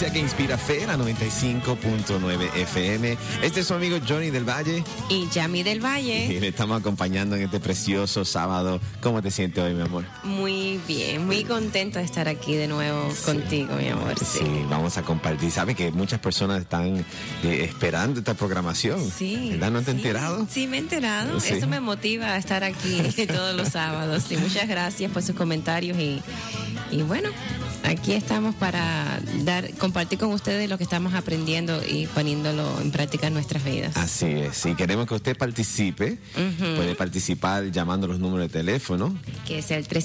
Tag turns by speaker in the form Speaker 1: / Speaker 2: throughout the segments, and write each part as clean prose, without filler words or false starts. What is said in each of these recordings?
Speaker 1: frecuencia que inspira fe, la 95.9 FM. Este es su amigo Johnny del Valle.
Speaker 2: Y Yami del Valle.
Speaker 1: Y le estamos acompañando en este precioso sábado. ¿Cómo te sientes hoy, mi amor?
Speaker 2: Muy bien, muy contento de estar aquí de nuevo contigo, mi amor.
Speaker 1: Sí, vamos a compartir. Sabes que muchas personas están esperando esta programación.
Speaker 2: Sí.
Speaker 1: ¿Verdad? ¿No te has enterado?
Speaker 2: Sí, me he enterado. Sí. Eso me motiva a estar aquí todos los sábados. Sí, muchas gracias por sus comentarios y bueno, aquí estamos para compartir con ustedes lo que estamos aprendiendo y poniéndolo en práctica en nuestras vidas.
Speaker 1: Así es. Si queremos que usted participe, puede participar llamando los números de teléfono.
Speaker 2: Que es el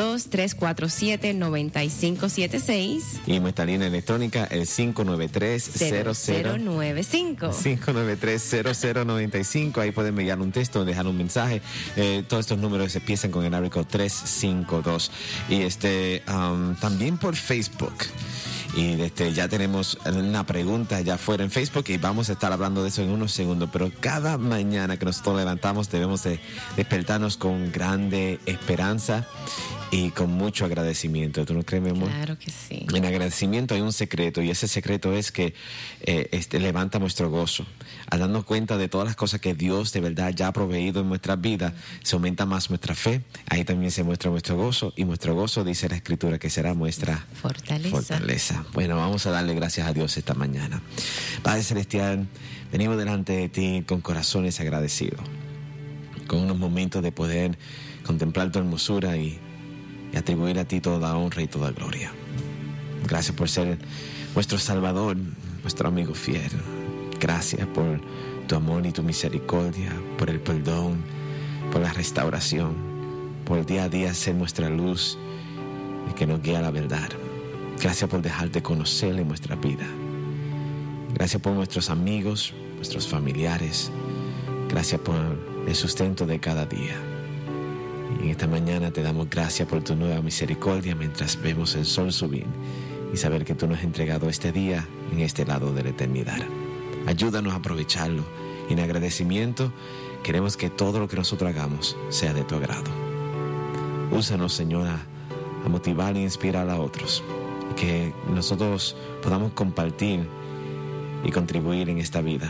Speaker 2: 352-347-9576.
Speaker 1: Y nuestra línea electrónica, el 593-0095. 593-0095. Ahí pueden enviar un texto o dejar un mensaje. Todos estos números empiezan con el área 352. Y también por Facebook. Y ya tenemos una pregunta ya fuera en Facebook y vamos a estar hablando de eso en unos segundos. Pero cada mañana que nosotros levantamos debemos de despertarnos con grande esperanza y con mucho agradecimiento. ¿Tú no crees, mi amor?
Speaker 2: Claro que sí.
Speaker 1: En agradecimiento hay un secreto, y ese secreto es que levanta nuestro gozo. Al darnos cuenta de todas las cosas que Dios de verdad ya ha proveído en nuestras vidas, se aumenta más nuestra fe. Ahí también se muestra nuestro gozo, y nuestro gozo, dice la Escritura, que será nuestra fortaleza. Bueno, vamos a darle gracias a Dios esta mañana. Padre Celestial, venimos delante de ti con corazones agradecidos, con unos momentos de poder contemplar tu hermosura y atribuir a ti toda honra y toda gloria. Gracias por ser nuestro Salvador, nuestro amigo fiel. Gracias por tu amor y tu misericordia, por el perdón, por la restauración, por día a día ser nuestra luz y que nos guía a la verdad. Gracias por dejarte conocer en nuestra vida. Gracias por nuestros amigos, nuestros familiares. Gracias por el sustento de cada día. Y en esta mañana te damos gracias por tu nueva misericordia mientras vemos el sol subir y saber que tú nos has entregado este día en este lado de la eternidad. Ayúdanos a aprovecharlo y en agradecimiento queremos que todo lo que nosotros hagamos sea de tu agrado. Úsanos, Señor, a motivar e inspirar a otros y que nosotros podamos compartir y contribuir en esta vida.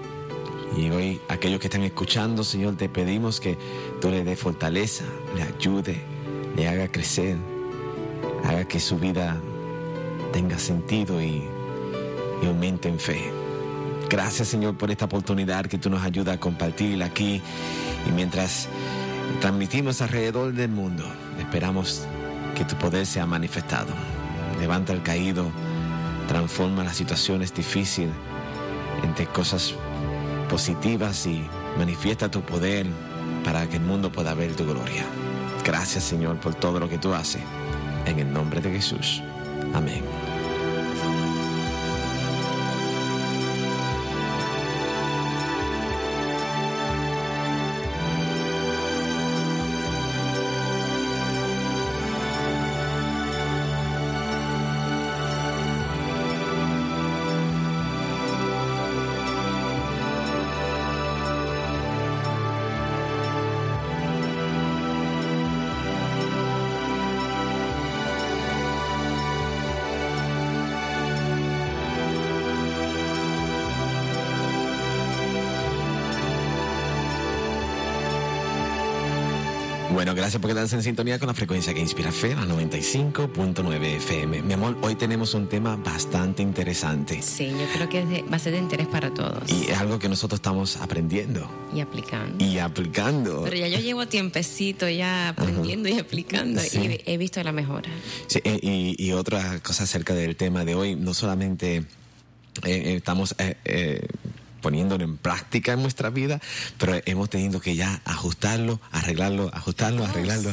Speaker 1: Y hoy, aquellos que están escuchando, Señor, te pedimos que tú le des fortaleza, le ayude, le haga crecer, haga que su vida tenga sentido y aumente en fe. Gracias, Señor, por esta oportunidad que tú nos ayudas a compartir aquí. Y mientras transmitimos alrededor del mundo, esperamos que tu poder sea manifestado. Levanta al caído, transforma las situaciones difíciles entre cosas positivas y manifiesta tu poder para que el mundo pueda ver tu gloria. Gracias, Señor, por todo lo que tú haces. En el nombre de Jesús. Amén. Bueno, gracias por quedarse en sintonía con la frecuencia que inspira fe, la 95.9 FM. Mi amor, hoy tenemos un tema bastante interesante.
Speaker 2: Sí, yo creo que va a ser de interés para todos.
Speaker 1: Y es algo que nosotros estamos aprendiendo.
Speaker 2: Y aplicando.
Speaker 1: Pero
Speaker 2: ya yo llevo tiempecito ya aprendiendo y aplicando, sí. Y he visto la mejora.
Speaker 1: Sí, y otra cosa acerca del tema de hoy, no solamente estamos poniéndolo en práctica en nuestra vida, pero hemos tenido que ya ajustarlo, arreglarlo.
Speaker 2: Sí, claro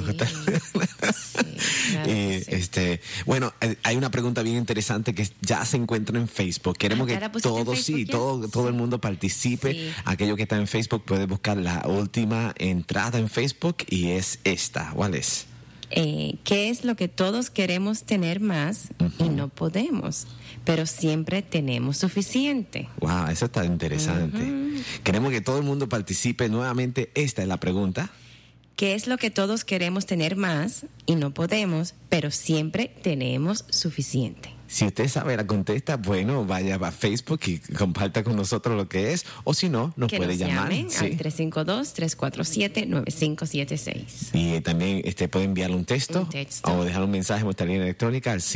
Speaker 1: bueno, hay una pregunta bien interesante que ya se encuentra en Facebook. Queremos que todo el mundo participe. Sí. Aquello que está en Facebook puede buscar la última entrada en Facebook y es esta. ¿Cuál es?
Speaker 2: ¿Qué es lo que todos queremos tener más y no podemos? Pero siempre tenemos suficiente.
Speaker 1: Wow, eso está interesante. Queremos que todo el mundo participe nuevamente. Esta es la pregunta.
Speaker 2: ¿Qué es lo que todos queremos tener más y no podemos, pero siempre tenemos suficiente?
Speaker 1: Si usted sabe la contesta, bueno, vaya a Facebook y comparta con nosotros lo que es, o si no, nos puede llamar.
Speaker 2: Al 352-347-9576.
Speaker 1: Y también puede enviarle un texto o dejar un mensaje en nuestra línea electrónica al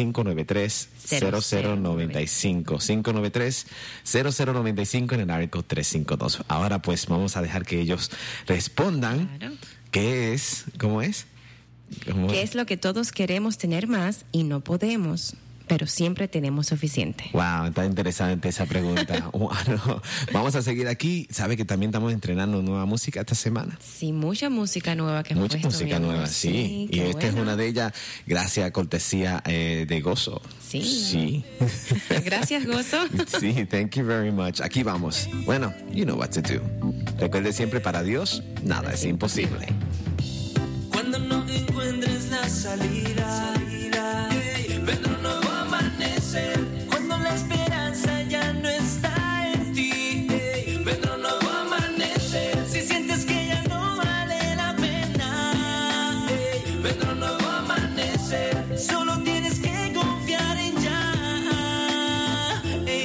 Speaker 1: 593-0095. 593-0095 en el área 352. Ahora pues vamos a dejar que ellos respondan.
Speaker 2: Claro.
Speaker 1: ¿Qué es? ¿Cómo es?
Speaker 2: ¿Qué es lo que todos queremos tener más y no podemos, pero siempre tenemos suficiente?
Speaker 1: Wow, está interesante esa pregunta. Bueno, vamos a seguir aquí. Sabe que también estamos estrenando nueva música esta semana.
Speaker 2: Sí, mucha música nueva que hemos puesto.
Speaker 1: Mucha música nueva, sí. Y esta es una de ellas, gracias a cortesía de Gozo.
Speaker 2: Sí. Gracias, Gozo.
Speaker 1: Sí, thank you very much. Aquí vamos. Bueno, you know what to do. Recuerde siempre, para Dios, nada es imposible.
Speaker 3: Cuando no encuentres la salida, vendrá un nuevo amanecer. Cuando la esperanza ya no está en ti, vendrá un nuevo amanecer. Si sientes que ya no vale la pena, vendrá un nuevo amanecer. Solo tienes que confiar en ya.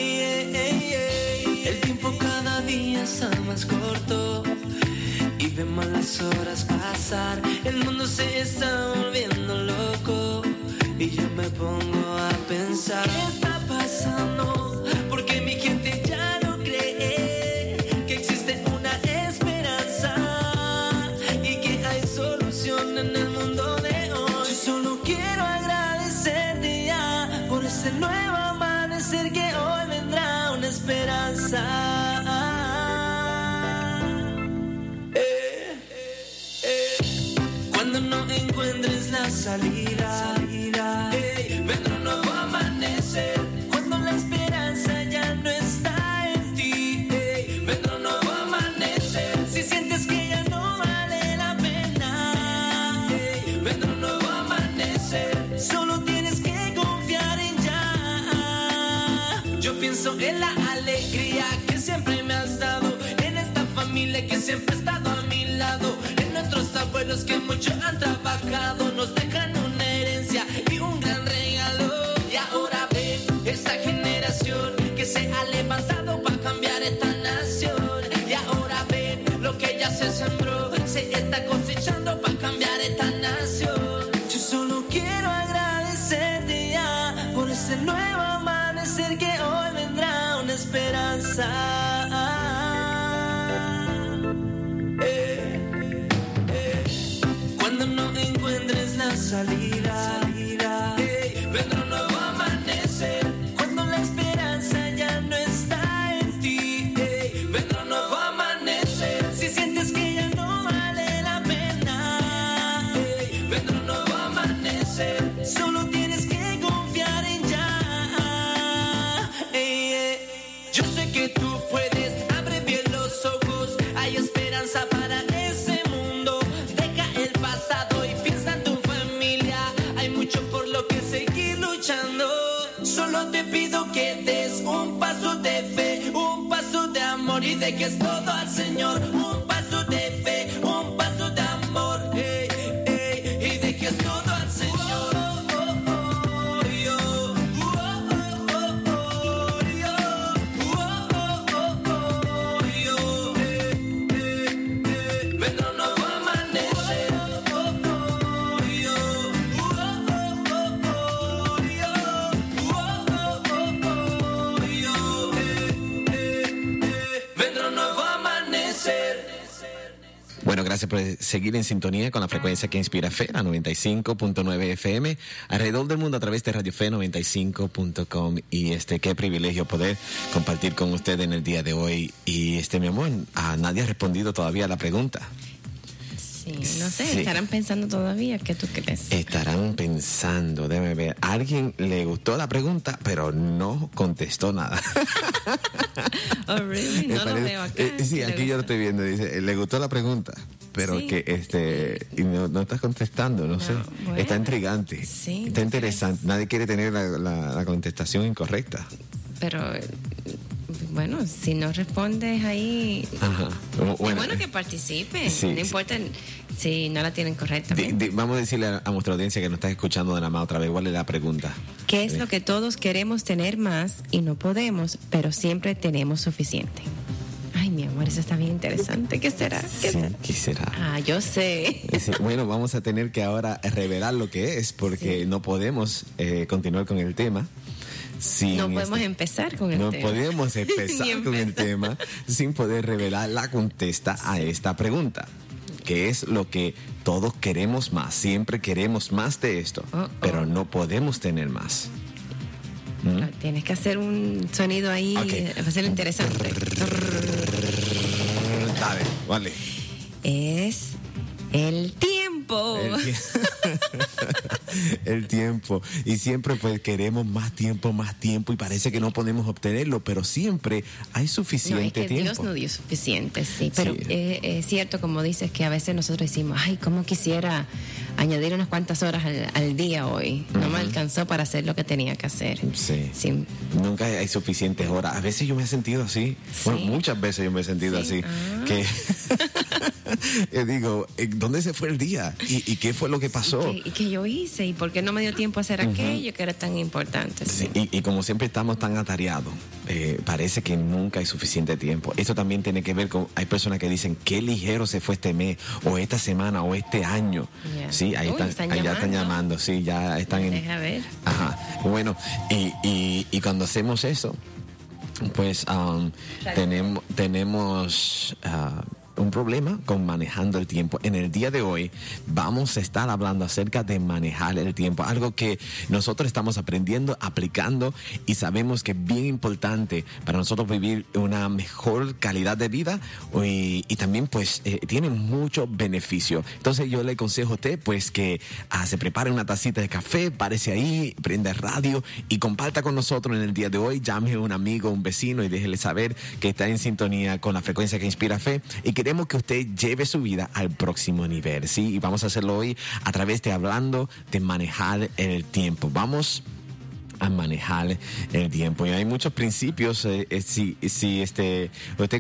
Speaker 3: El tiempo cada día está más corto y vemos las horas pasar. El mundo se está volviendo loco y yo me pongo a pensar, ¿qué está pasando? Porque mi gente ya no cree que existe una esperanza y que hay solución en el mundo de hoy. Yo solo quiero agradecerte ya por ese nuevo amanecer, que hoy vendrá una esperanza. Cuando no encuentres la salida, vendrá un nuevo amanecer. Cuando la esperanza ya no está en ti, vendrá un nuevo amanecer. Si sientes que ya no vale la pena, vendrá un nuevo amanecer. Solo tienes que confiar en ya. Yo pienso en la alegría que siempre me has dado, en esta familia que siempre ha estado a mi lado, en nuestros abuelos que mucho han trabajado, nos dejan una herencia y un gran regalo. Y ahora ven esta generación que se ha levantado para cambiar esta nación. Y ahora ven lo que ya se sembró, se está cosechando para cambiar esta nación. Yo solo quiero agradecerte ya por ese nuevo amanecer, que hoy vendrá una esperanza. Cuando no encuentres la salida, vendrá un nuevo amanecer. Cuando la esperanza ya no está en ti, vendrá un nuevo amanecer. Si sientes que ya no vale la pena, vendrá un nuevo amanecer. Solo tienes que confiar en ya. Yo sé que tú puedes, abre bien los ojos, hay esperanza para ese mundo. Deja el pasado y piensa en tu familia, hay mucho por lo que seguir luchando. Solo te pido que des un paso de fe, un paso de amor y dejes todo al Señor. Un paso de fe, un paso de amor, y dejes todo al Señor. Vendrá un nuevo amanecer. Vendrá un nuevo amanecer.
Speaker 1: Bueno, gracias por seguir en sintonía con la frecuencia que inspira fe, la 95.9 FM, alrededor del mundo a través de Radio Fe 95.com. Y qué privilegio poder compartir con usted en el día de hoy. Y mi amor, nadie ha respondido todavía a la pregunta.
Speaker 2: Sí, no sé,
Speaker 1: Sí.
Speaker 2: estarán pensando todavía. ¿Qué tú crees?
Speaker 1: Estarán pensando, déjame ver. A alguien le gustó la pregunta, pero no contestó nada.
Speaker 2: Oh, really? No lo veo acá.
Speaker 1: Sí, aquí yo lo estoy viendo. Dice, le gustó la pregunta, pero
Speaker 2: Sí.
Speaker 1: que y no estás contestando, no sé.
Speaker 2: bueno.
Speaker 1: Está intrigante.
Speaker 2: Sí,
Speaker 1: Está interesante. Nadie quiere tener la contestación incorrecta.
Speaker 2: Pero, bueno, si no respondes ahí,
Speaker 1: Ajá.
Speaker 2: es bueno que participen,
Speaker 1: sí,
Speaker 2: no importa si no la tienen correctamente.
Speaker 1: Vamos a decirle a nuestra audiencia que nos está escuchando de nada más otra vez, ¿cuál es la pregunta?
Speaker 2: ¿Qué es lo que todos queremos tener más y no podemos, pero siempre tenemos suficiente? Ay, mi amor, eso está bien interesante. ¿Qué será?
Speaker 1: ¿Qué será?
Speaker 2: Ah, yo sé.
Speaker 1: Sí, bueno, vamos a tener que ahora revelar lo que es, porque no podemos continuar con el tema.
Speaker 2: No podemos empezar con el tema.
Speaker 1: No podemos empezar con el tema sin poder revelar la contesta a esta pregunta. Que es lo que todos queremos más. Siempre queremos más de esto, pero no podemos tener más.
Speaker 2: Tienes que hacer un sonido ahí, va a ser interesante.
Speaker 1: Dale, vale.
Speaker 2: Es el tiempo.
Speaker 1: El tiempo. Y siempre pues queremos más tiempo y parece que no podemos obtenerlo, pero siempre hay suficiente tiempo.
Speaker 2: Dios no dio suficiente, sí. Pero es cierto, como dices, que a veces nosotros decimos, ay, cómo quisiera añadir unas cuantas horas al día hoy. No me alcanzó para hacer lo que tenía que hacer.
Speaker 1: Sí. Nunca hay suficientes horas. A veces yo me he sentido así.
Speaker 2: Sí.
Speaker 1: Bueno, muchas veces yo me he sentido así. Que digo, ¿dónde se fue el día? ¿Y qué fue lo que pasó?
Speaker 2: ¿Y qué yo hice? ¿Y por qué no me dio tiempo a hacer aquello que era tan importante?
Speaker 1: Sí. Y como siempre estamos tan atareados, parece que nunca hay suficiente tiempo. Esto también tiene que ver con, hay personas que dicen, qué ligero se fue este mes, o esta semana, o este año.
Speaker 2: Yeah.
Speaker 1: Sí, ahí ya están llamando, sí, ya están en...
Speaker 2: Deja ver.
Speaker 1: Ajá, bueno, y cuando hacemos eso, pues tenemos un problema con manejando el tiempo. En el día de hoy vamos a estar hablando acerca de manejar el tiempo, algo que nosotros estamos aprendiendo, aplicando, y sabemos que es bien importante para nosotros vivir una mejor calidad de vida, y también pues tiene mucho beneficio. Entonces yo le aconsejo a usted pues que se prepare una tacita de café, párese ahí, prenda el radio y comparta con nosotros en el día de hoy. Llame a un amigo, un vecino, y déjele saber que está en sintonía con la frecuencia que inspira fe, y queremos que usted lleve su vida al próximo nivel, ¿sí? Y vamos a hacerlo hoy a través de hablando de manejar el tiempo. Vamos a manejar el tiempo, y hay muchos principios. Si usted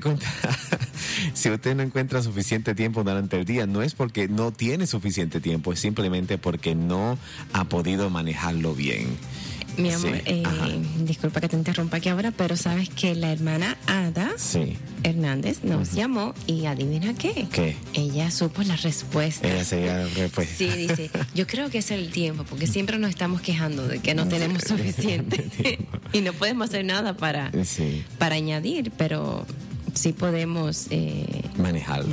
Speaker 1: si usted no encuentra suficiente tiempo durante el día, no es porque no tiene suficiente tiempo, es simplemente porque no ha podido manejarlo bien.
Speaker 2: Mi amor, disculpa que te interrumpa aquí ahora, pero sabes que la hermana Ada Hernández nos llamó, y adivina qué.
Speaker 1: ¿Qué?
Speaker 2: Ella supo la respuesta.
Speaker 1: Ella se dio la respuesta.
Speaker 2: Sí, dice, yo creo que es el tiempo, porque siempre nos estamos quejando de que no tenemos suficiente y no podemos hacer nada para añadir, pero sí podemos
Speaker 1: manejarlo.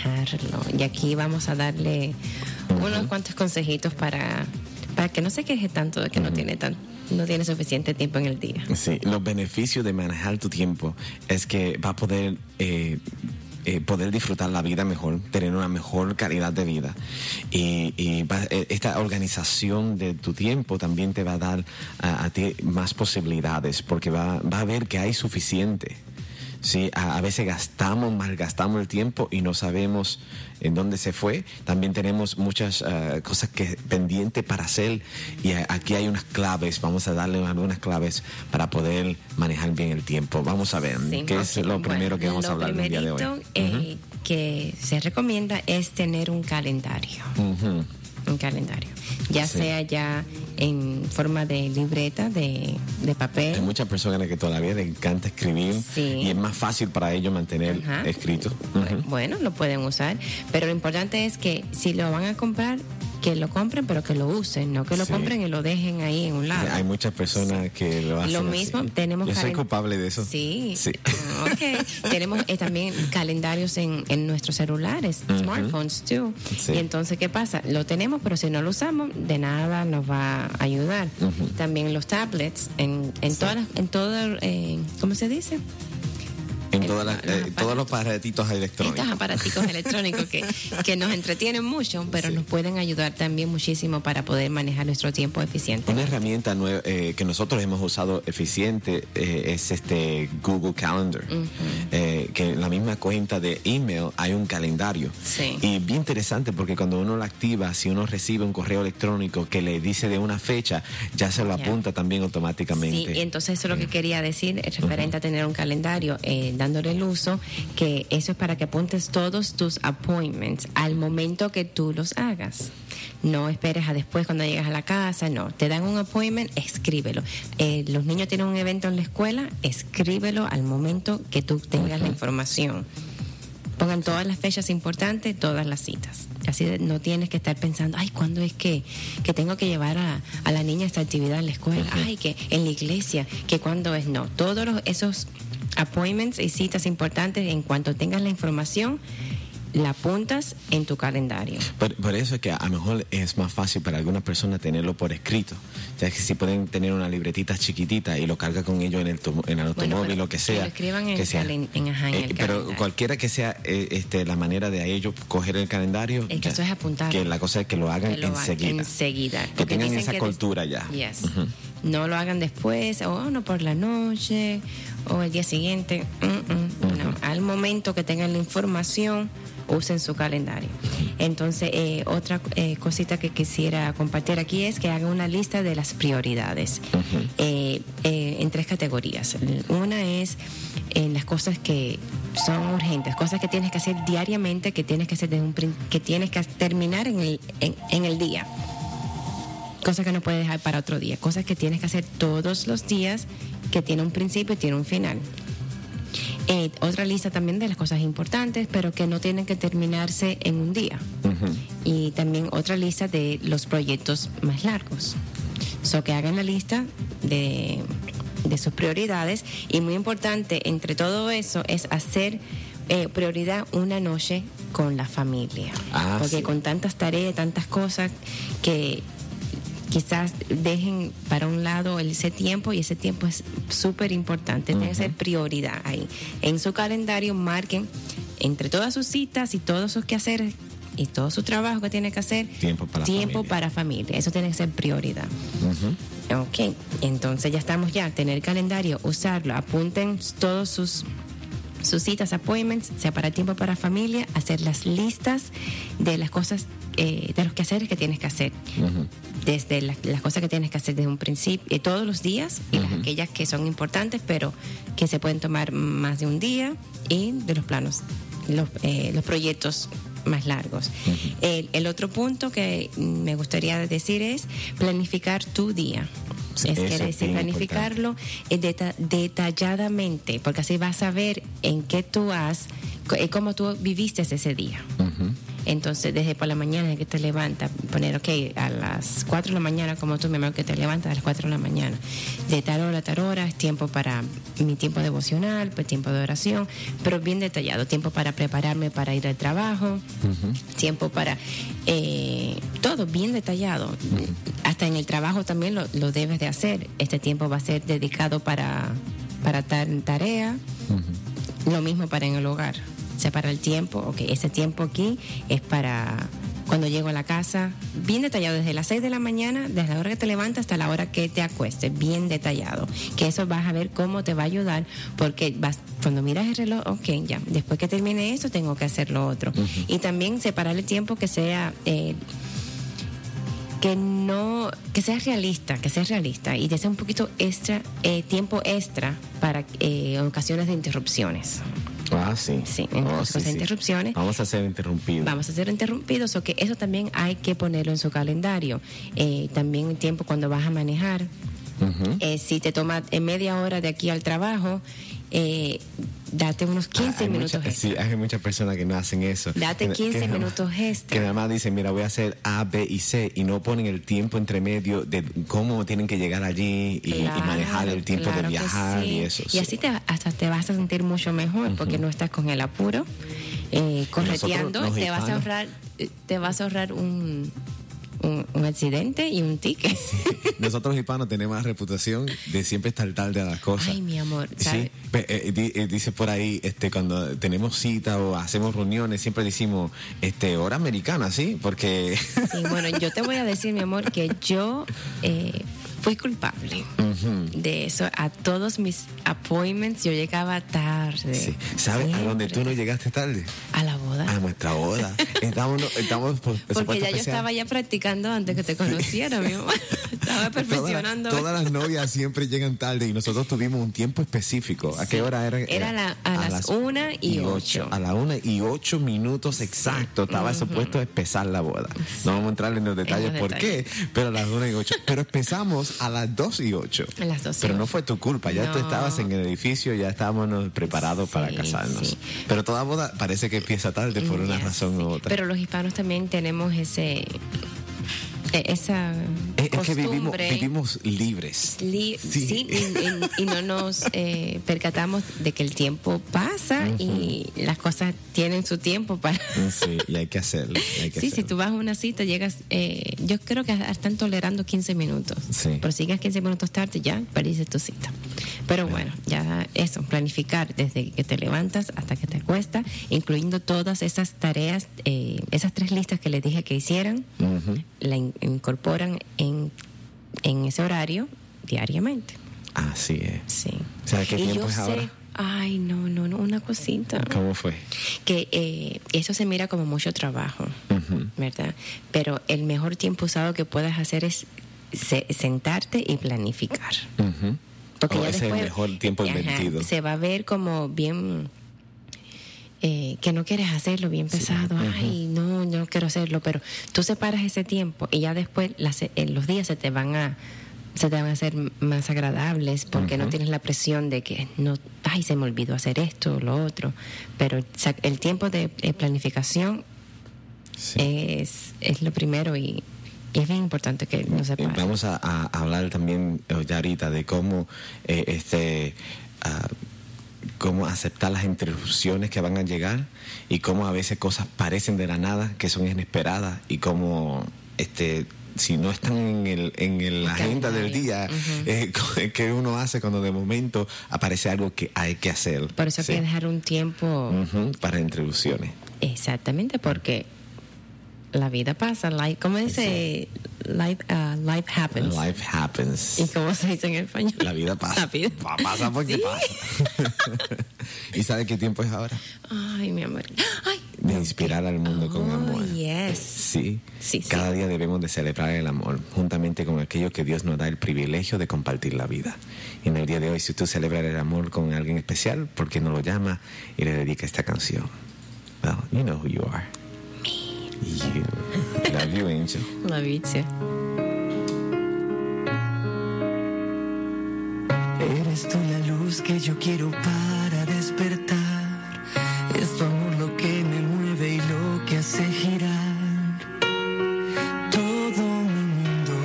Speaker 2: Y aquí vamos a darle unos cuantos consejitos para que no se queje tanto de que no tiene suficiente tiempo en el día.
Speaker 1: Sí, los beneficios de manejar tu tiempo es que va a poder disfrutar la vida mejor, tener una mejor calidad de vida, y esta organización de tu tiempo también te va a dar a ti más posibilidades, porque va a ver que hay suficiente. Sí, a veces malgastamos el tiempo y no sabemos en dónde se fue. También tenemos muchas cosas pendientes para hacer, y aquí hay unas claves. Vamos a darle algunas claves para poder manejar bien el tiempo. Vamos a ver, ¿qué es lo primero que vamos a hablar el día de hoy?
Speaker 2: Lo primerito que se recomienda es tener un calendario. Un calendario, ya sea ya en forma de libreta, de papel.
Speaker 1: Hay muchas personas que todavía les encanta escribir, y es más fácil para ellos mantener escrito.
Speaker 2: Bueno, lo pueden usar, pero lo importante es que si lo van a comprar, que lo compren, pero que lo usen, no que lo compren y lo dejen ahí en un lado.
Speaker 1: Hay muchas personas que lo hacen.
Speaker 2: Lo mismo,
Speaker 1: así.
Speaker 2: tenemos.
Speaker 1: Yo soy culpable de eso.
Speaker 2: Sí. Tenemos también calendarios en nuestros celulares, smartphones too. Y entonces, ¿qué pasa? Lo tenemos, pero si no lo usamos, de nada nos va a ayudar. También los tablets, en todo, ¿cómo se dice?
Speaker 1: En todos los aparatitos electrónicos.
Speaker 2: Estos aparaticos electrónicos que nos entretienen mucho, pero nos pueden ayudar también muchísimo para poder manejar nuestro tiempo eficiente.
Speaker 1: Una herramienta nueva, que nosotros hemos usado eficiente es Google Calendar, que en la misma cuenta de email hay un calendario.
Speaker 2: Sí.
Speaker 1: Y bien interesante porque cuando uno lo activa, si uno recibe un correo electrónico que le dice de una fecha, ya se lo apunta también automáticamente.
Speaker 2: Sí, y entonces eso es lo que quería decir referente a tener un calendario, dándole el uso, que eso es para que apuntes todos tus appointments al momento que tú los hagas. No esperes a después cuando llegas a la casa, no. Te dan un appointment, escríbelo. Los niños tienen un evento en la escuela, escríbelo al momento que tú tengas la información. Pongan todas las fechas importantes, todas las citas. Así no tienes que estar pensando, ay, ¿cuándo es que tengo que llevar a la niña a esta actividad en la escuela? Ay, que en la iglesia, que cuándo es. No, todos esos appointments y citas importantes, en cuanto tengas la información, la apuntas en tu calendario.
Speaker 1: Por eso es que a lo mejor es más fácil para algunas personas tenerlo por escrito. O sea, que si pueden tener una libretita chiquitita y lo carga con ellos en el automóvil, lo que sea.
Speaker 2: Que lo escriban en el
Speaker 1: pero
Speaker 2: calendario.
Speaker 1: cualquiera que sea la manera de ellos coger el calendario.
Speaker 2: Es que eso es apuntar.
Speaker 1: Que la cosa es que lo hagan enseguida. Que tengan esa cultura ya.
Speaker 2: Yes. No lo hagan después, o no por la noche, o el día siguiente. No, al momento que tengan la información, usen su calendario. Entonces, otra cosita que quisiera compartir aquí es que hagan una lista de las prioridades en 3 categorías. Una es las cosas que son urgentes, cosas que tienes que hacer diariamente, que tienes que hacer que tienes que terminar en el día. Cosas que no puedes dejar para otro día, cosas que tienes que hacer todos los días, que tiene un principio y tiene un final. Otra lista también de las cosas importantes, pero que no tienen que terminarse en un día. Y también otra lista de los proyectos más largos. Que hagan la lista de sus prioridades. Y muy importante, entre todo eso, es hacer prioridad una noche con la familia. Porque con tantas tareas, tantas cosas que quizás dejen para un lado ese tiempo, y ese tiempo es súper importante. Tiene que ser prioridad ahí. En su calendario marquen entre todas sus citas y todos sus quehaceres y todo su trabajo que tiene que hacer, tiempo para familia. Eso tiene que ser prioridad. Ok, entonces ya estamos tener calendario, usarlo, apunten todos sus citas, appointments, separar tiempo para familia, hacer las listas de las cosas, de los quehaceres que tienes que hacer. Desde las cosas que tienes que hacer desde un principio, todos los días, y aquellas que son importantes, pero que se pueden tomar más de un día, y de los planos, los proyectos más largos. El otro punto que me gustaría decir es planificar tu día. Quiere decir planificarlo detalladamente, porque así vas a ver en qué cómo tú viviste ese día. Entonces, desde por la mañana, desde que te levantas, poner, a las 4 de la mañana, como tú, mi amor, que te levantas a las 4 de la mañana, de tal hora a tal hora, es tiempo para mi tiempo devocional, pues tiempo de oración, pero bien detallado, tiempo para prepararme para ir al trabajo, tiempo para todo bien detallado. Hasta en el trabajo también lo debes de hacer. Este tiempo va a ser dedicado para tal tarea, lo mismo para en el hogar. Separa el tiempo, ese tiempo aquí es para cuando llego a la casa, bien detallado, desde las 6 de la mañana, desde la hora que te levantas hasta la hora que te acuestes, bien detallado, que eso vas a ver cómo te va a ayudar, porque cuando miras el reloj, ya, después que termine eso tengo que hacer lo otro. Y también separar el tiempo que sea que sea realista y que sea un poquito extra, tiempo extra para ocasiones de interrupciones.
Speaker 1: Sí.
Speaker 2: Sí, en cosas de interrupciones.
Speaker 1: Vamos a ser interrumpidos.
Speaker 2: Que eso también hay que ponerlo en su calendario. También el tiempo cuando vas a manejar. Si te toma media hora de aquí al trabajo, date unos 15 minutos extra.
Speaker 1: Sí, hay muchas personas que no hacen eso.
Speaker 2: Date 15 minutos extra.
Speaker 1: Que nada más dicen, mira, voy a hacer A, B y C, y no ponen el tiempo entre medio de cómo tienen que llegar allí y manejar el tiempo de viajar y eso.
Speaker 2: Y así hasta te vas a sentir mucho mejor, porque no estás con el apuro, correteando, te vas a ahorrar un accidente y un ticket.
Speaker 1: Sí. Nosotros hispanos tenemos la reputación de siempre estar tarde a las cosas.
Speaker 2: Ay, mi amor, ¿sabes?
Speaker 1: Sí. Dice por ahí, cuando tenemos cita o hacemos reuniones, siempre decimos, hora americana, ¿sí? Porque...
Speaker 2: Sí, bueno, yo te voy a decir, mi amor, que yo fui culpable de eso. A todos mis appointments yo llegaba tarde.
Speaker 1: Sí. ¿Sabes a dónde tú no llegaste tarde?
Speaker 2: A la boda.
Speaker 1: A nuestra boda. Estamos
Speaker 2: porque ya yo estaba ya practicando antes que te conociera, mi amor. Estaba perfeccionando.
Speaker 1: Todas las novias siempre llegan tarde y nosotros tuvimos un tiempo específico. ¿A qué hora era?
Speaker 2: Era a las 1:08.
Speaker 1: A las 1:08 exacto. Estaba supuesto empezar la boda. No vamos a entrar en los detalles por qué, pero a las 1:08. Pero empezamos a las 2:08.
Speaker 2: A las 2:08.
Speaker 1: Pero no fue tu culpa. Ya tú estabas en el edificio, ya estábamos preparados para casarnos. Sí. Pero toda boda parece que empieza tarde por una razón u otra.
Speaker 2: Pero los hispanos también tenemos esa
Speaker 1: es que vivimos libres.
Speaker 2: Sí, y no nos percatamos de que el tiempo pasa y las cosas tienen su tiempo para...
Speaker 1: Sí, y hay que hacerlo.
Speaker 2: Si tú vas a una cita, llegas, yo creo que están tolerando 15 minutos.
Speaker 1: Sí.
Speaker 2: Pero si llegas 15 minutos tarde, ya perdiste tu cita. Pero bueno, ya eso, planificar desde que te levantas hasta que te acuestas, incluyendo todas esas tareas, esas 3 listas que les dije que hicieran, la incorporan en ese horario diariamente.
Speaker 1: Así es.
Speaker 2: Sí.
Speaker 1: ¿Sabes qué tiempo es ahora?
Speaker 2: Ay, no, una cosita.
Speaker 1: ¿Cómo fue?
Speaker 2: Que eso se mira como mucho trabajo, ¿verdad? Pero el mejor tiempo usado que puedes hacer es sentarte y planificar. Porque ya
Speaker 1: ese
Speaker 2: después,
Speaker 1: es el mejor tiempo invertido.
Speaker 2: Se va a ver como bien... que no quieres hacerlo, bien pesado. Ay, no quiero hacerlo, pero tú separas ese tiempo y ya después los días se te van a hacer más agradables porque no tienes la presión de que se me olvidó hacer esto o lo otro. Pero el tiempo de planificación es lo primero y es bien importante que no se pare.
Speaker 1: Vamos a hablar también ya ahorita de cómo cómo aceptar las interrupciones que van a llegar y cómo a veces cosas parecen de la nada, que son inesperadas y cómo si no están en la agenda del día, que uno hace cuando de momento aparece algo que hay que hacer.
Speaker 2: Por eso hay que dejar un tiempo
Speaker 1: para interrupciones.
Speaker 2: Exactamente, porque la vida pasa, ¿cómo dice? Life happens.
Speaker 1: Life happens.
Speaker 2: ¿Y cómo se dice en español?
Speaker 1: La vida pasa. Pasa porque pasa. ¿Y sabe qué tiempo es ahora?
Speaker 2: Ay, mi amor. Ay,
Speaker 1: de inspirar al mundo con amor.
Speaker 2: Yes.
Speaker 1: Sí. Cada día debemos de celebrar el amor, juntamente con aquello que Dios nos da el privilegio de compartir la vida. Y en el día de hoy, si tú celebras el amor con alguien especial, ¿por qué no lo llama y le dedica esta canción? Well, you know who you are. You. Love you, Angel.
Speaker 2: Love you too.
Speaker 3: Eres tú la luz que yo quiero para despertar. Es tu amor lo que me mueve y lo que hace girar todo mi mundo.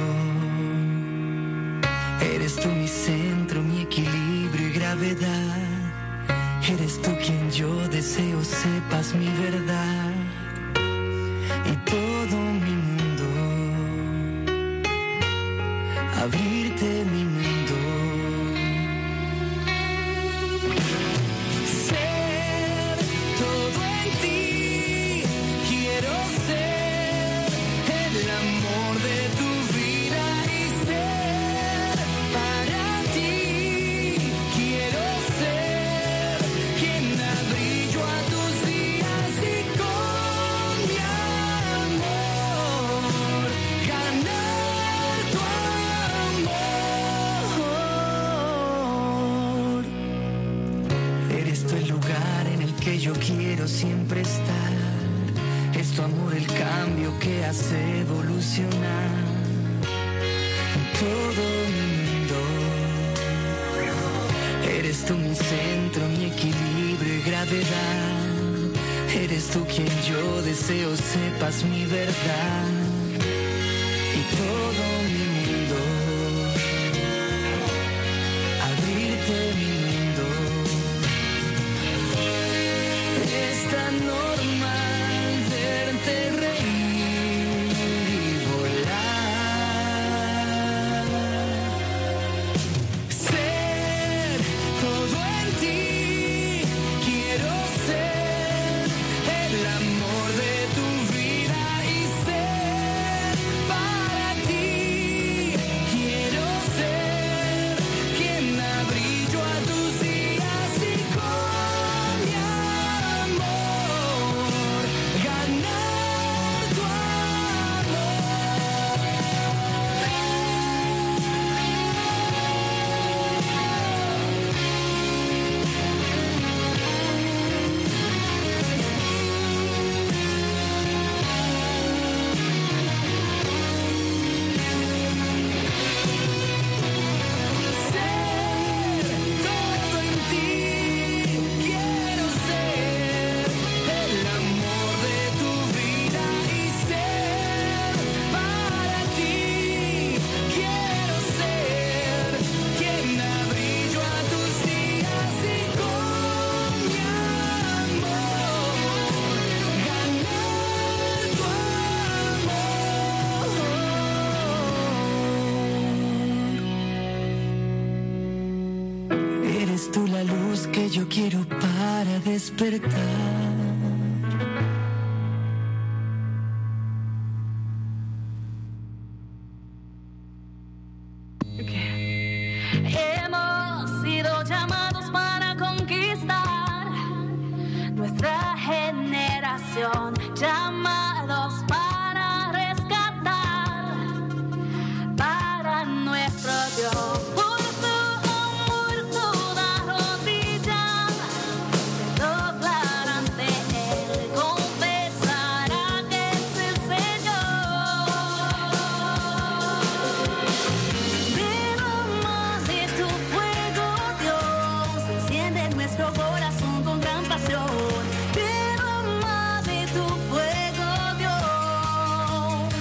Speaker 3: Eres tú mi centro, mi equilibrio y gravedad. Eres tú quien yo deseo sepas mi verdad. Y todo mi mundo, abrirte mi mundo, ser todo en ti, quiero ser el amor de tu vida y ser para ti, quiero ser quien da brillo a tus días y con mi yo quiero siempre estar. Es tu amor el cambio que hace evolucionar todo mi mundo. Eres tú mi centro, mi equilibrio y gravedad. Eres tú quien yo deseo sepas mi verdad. Y todo mi mundo, abrirte mi mundo. Es tan normal verte reír y volar. Ser todo en ti, quiero ser el amor de tu vida y ser para ti. Quiero que yo quiero para despertar.
Speaker 4: Hemos sido llamados para conquistar nuestra generación, llamados para rescatar para nuestro Dios. Por su amor toda rodilla se doblará ante Él, confesará que es el Señor. Derrama de tu fuego, Dios, enciende nuestro corazón con gran pasión. Derrama de tu fuego, Dios.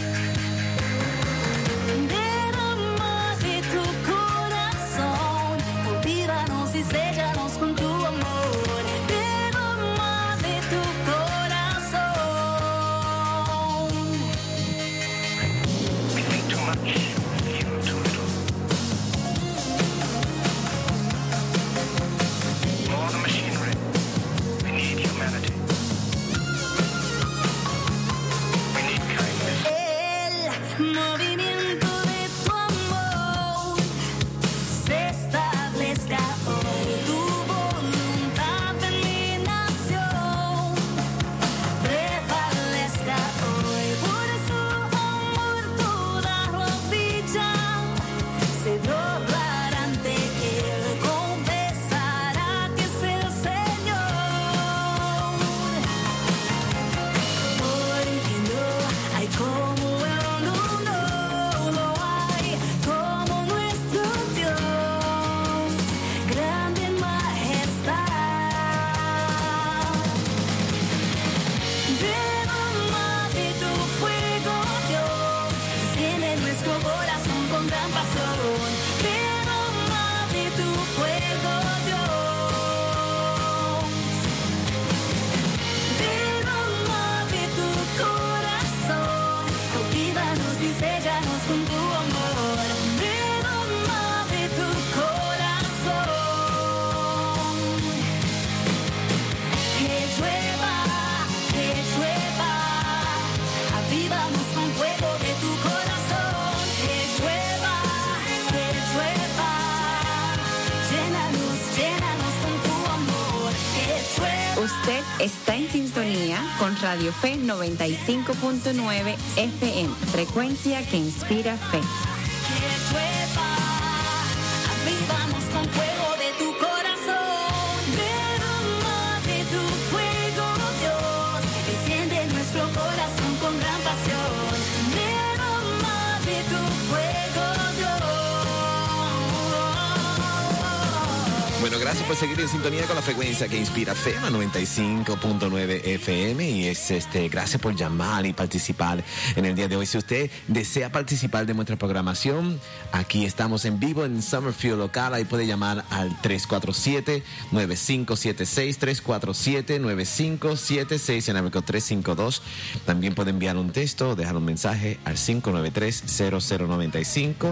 Speaker 4: Derrama de tu corazón, cultívanos y séllanos con tu amor. Derrama de tu corazón.
Speaker 5: We think too much, feel too little. More than machinery, we need humanity. We need kindness.
Speaker 4: El movimiento de tu amor se establezca hoy, tu voluntad en mi nación prevalezca hoy. Por su amor toda rodilla se doblará ante Él, confesará que es el Señor. Porque no hay como Él, no lo hay como nuestro Dios, grande en majestad. Derrama de tu fuego, Dios, enciende nuestro corazón con gran pasión. Derrama de tu fuego, Dios. Derrama de tu corazón, cultívanos y séllanos con tu amor. Derrama de tu corazón. Que llueva, avívanos con fuego de tu corazón. Que llueva, llénanos con tu amor. Que llueva.
Speaker 2: Usted está en sintonía con Radio Fe 95.9 FM, frecuencia que inspira fe.
Speaker 4: Que llueva, avívamos con fuego de tu corazón. Derrama de tu fuego, Dios, enciende nuestro corazón con gran pasión. Derrama de tu fuego, Dios.
Speaker 1: Bueno, gracias por seguir en sintonía con la frecuencia que inspira fe, la 95.9 FM. Y gracias por llamar y participar en el día de hoy. Si usted desea participar de nuestra programación, aquí estamos en vivo en Summerfield Local. Ahí puede llamar al 347-9576, 347-9576 en América 352. También puede enviar un texto o dejar un mensaje al 593-0095,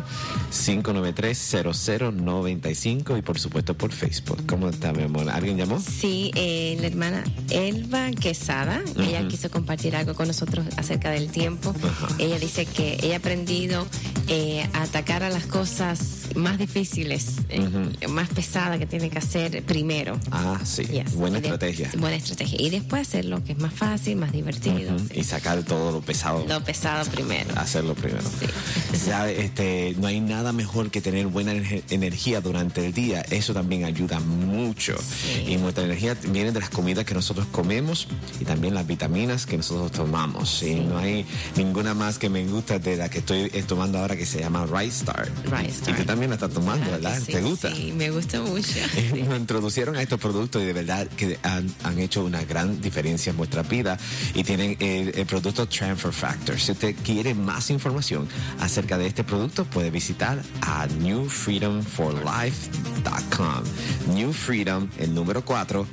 Speaker 1: 593-0095 y por supuesto por Facebook. ¿Cómo está, mi amor? ¿Alguien llamó?
Speaker 2: Sí, la hermana Elba Quesada, ella quiso compartir algo con nosotros acerca del tiempo. Ella dice que ella ha aprendido a atacar a las cosas más difíciles, más pesadas que tiene que hacer primero.
Speaker 1: Ah, sí.
Speaker 2: Yes.
Speaker 1: Buena estrategia.
Speaker 2: Buena estrategia. Y después hacer lo que es más fácil, más divertido.
Speaker 1: Y sacar todo lo pesado.
Speaker 2: Lo pesado primero.
Speaker 1: Hacerlo primero.
Speaker 2: Sí.
Speaker 1: ¿Sabe? No hay nada mejor que tener buena energía durante el día. Eso también ayuda mucho.
Speaker 2: Sí.
Speaker 1: Y nuestra energía viene de las comidas que nosotros comemos y también las vitaminas que nosotros tomamos. Sí. No hay ninguna más que me gusta de la que estoy tomando ahora, que se llama Rice Star.
Speaker 2: Rice Star.
Speaker 1: Y tú también la estás tomando, ¿verdad?
Speaker 2: Sí,
Speaker 1: ¿Te gusta?
Speaker 2: Sí, me gusta mucho.
Speaker 1: Nos introducieron a estos productos y de verdad que han hecho una gran diferencia en nuestra vida. Y tienen el producto Transfer Factor. Si usted quiere más información acerca de este producto, puede visitar a newfreedomforlife.com. New Freedom, el número 4,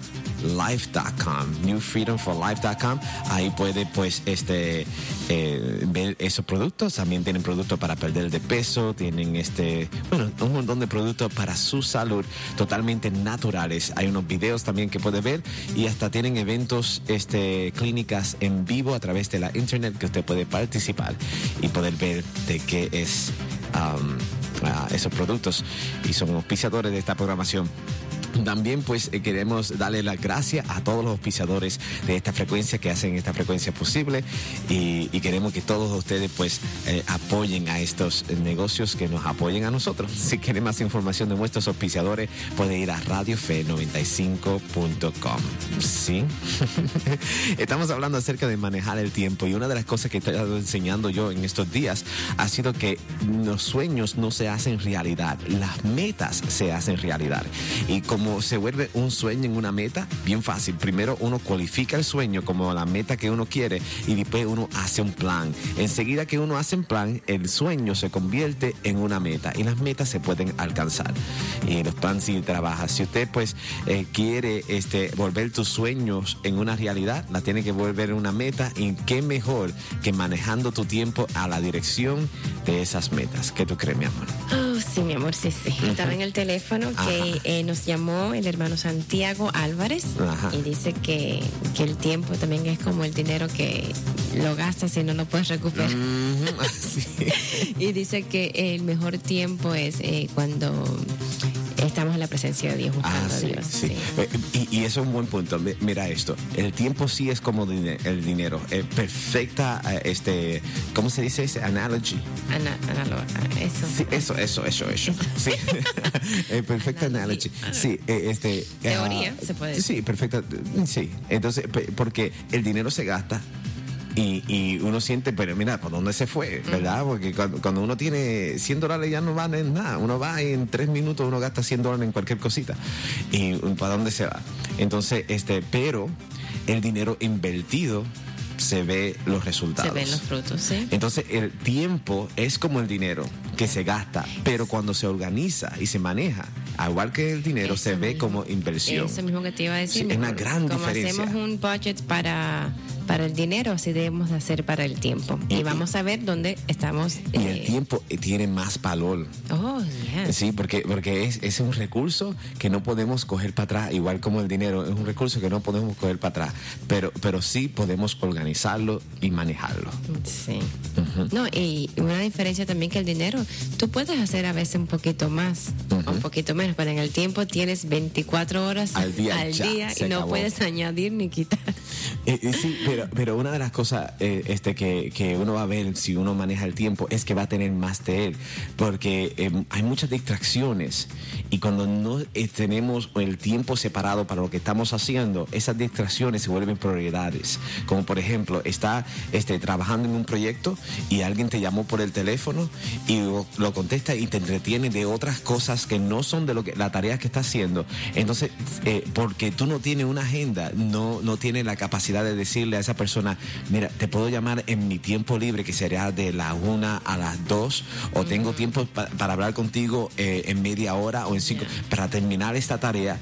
Speaker 1: newfreedomforlife.com, newfreedomforlife.com. Ahí puede pues ver esos productos. También tienen productos para perder de peso, tienen un montón de productos para su salud totalmente naturales. Hay unos videos también que puede ver y hasta tienen eventos, clínicas en vivo a través de la internet que usted puede participar y poder ver de qué es esos productos, y son auspiciadores de esta programación. También pues queremos darle las gracias a todos los auspiciadores de esta frecuencia que hacen esta frecuencia posible, y queremos que todos ustedes pues apoyen a estos negocios que nos apoyen a nosotros. Si quieren más información de nuestros auspiciadores, puede ir a radiofe95.com. ¿Sí? Estamos hablando acerca de manejar el tiempo, y una de las cosas que he estado enseñando yo en estos días ha sido que los sueños no se hacen realidad, las metas se hacen realidad. Y como se vuelve un sueño en una meta, bien fácil. Primero uno cualifica el sueño como la meta que uno quiere, y después uno hace un plan. Enseguida que uno hace un plan, el sueño se convierte en una meta, y las metas se pueden alcanzar. Y los planes sí trabajan. Si usted pues quiere volver tus sueños en una realidad, la tiene que volver en una meta, y qué mejor que manejando tu tiempo a la dirección de esas metas. ¿Qué tú crees, mi amor?
Speaker 2: Oh, sí, mi amor, sí. Estaba en el teléfono que nos llamó el hermano Santiago Álvarez.
Speaker 1: Ajá.
Speaker 2: Y dice que el tiempo también es como el dinero que lo gastas y no lo puedes recuperar.
Speaker 1: Sí.
Speaker 2: Y dice que el mejor tiempo es cuando estamos en la presencia de Dios, buscando a Dios.
Speaker 1: Sí. Y eso es un buen punto. Mira esto, el tiempo sí es como el dinero. Perfecta, ¿cómo se dice ese? Analogy.
Speaker 2: Eso.
Speaker 1: Sí, eso. Sí. Perfecta analogy. Sí,
Speaker 2: teoría, se puede decir.
Speaker 1: Sí, perfecta. Sí. Entonces, porque el dinero se gasta. Y uno siente, pero mira, ¿por dónde se fue? ¿Verdad? Porque cuando uno tiene $100 ya no van en nada. Uno va y en 3 minutos uno gasta $100 en cualquier cosita. ¿Y para dónde se va? Entonces, pero el dinero invertido se ve los resultados.
Speaker 2: Se ven los frutos, sí.
Speaker 1: Entonces, el tiempo es como el dinero que se gasta, pero cuando se organiza y se maneja, al igual que el dinero, se ve como inversión.
Speaker 2: Eso mismo que te iba a decir.
Speaker 1: Sí, es una gran diferencia.
Speaker 2: Como hacemos un budget para el dinero, así debemos de hacer para el tiempo. Y vamos a ver dónde estamos.
Speaker 1: Y el tiempo tiene más valor.
Speaker 2: Oh, yes.
Speaker 1: Sí, porque es un recurso que no podemos coger para atrás, igual como el dinero, es un recurso que no podemos coger para atrás, pero sí podemos organizarlo y manejarlo.
Speaker 2: Sí. No, y una diferencia también que el dinero, tú puedes hacer a veces un poquito más, un poquito menos, pero en el tiempo tienes 24 horas
Speaker 1: al día
Speaker 2: y no puedes añadir ni quitar.
Speaker 1: Sí, pero una de las cosas que uno va a ver si uno maneja el tiempo es que va a tener más de él, porque hay muchas distracciones, y cuando no tenemos el tiempo separado para lo que estamos haciendo, esas distracciones se vuelven prioridades. Como por ejemplo, está trabajando en un proyecto y alguien te llamó por el teléfono y lo contesta y te entretiene de otras cosas que no son de la tarea que está haciendo. Entonces, porque tú no tienes una agenda, no tienes la capacidad de decirle a esa persona, mira, te puedo llamar en mi tiempo libre, que sería de la 1 a las 2, o tengo tiempo para hablar contigo en media hora o en 5, para terminar esta tarea,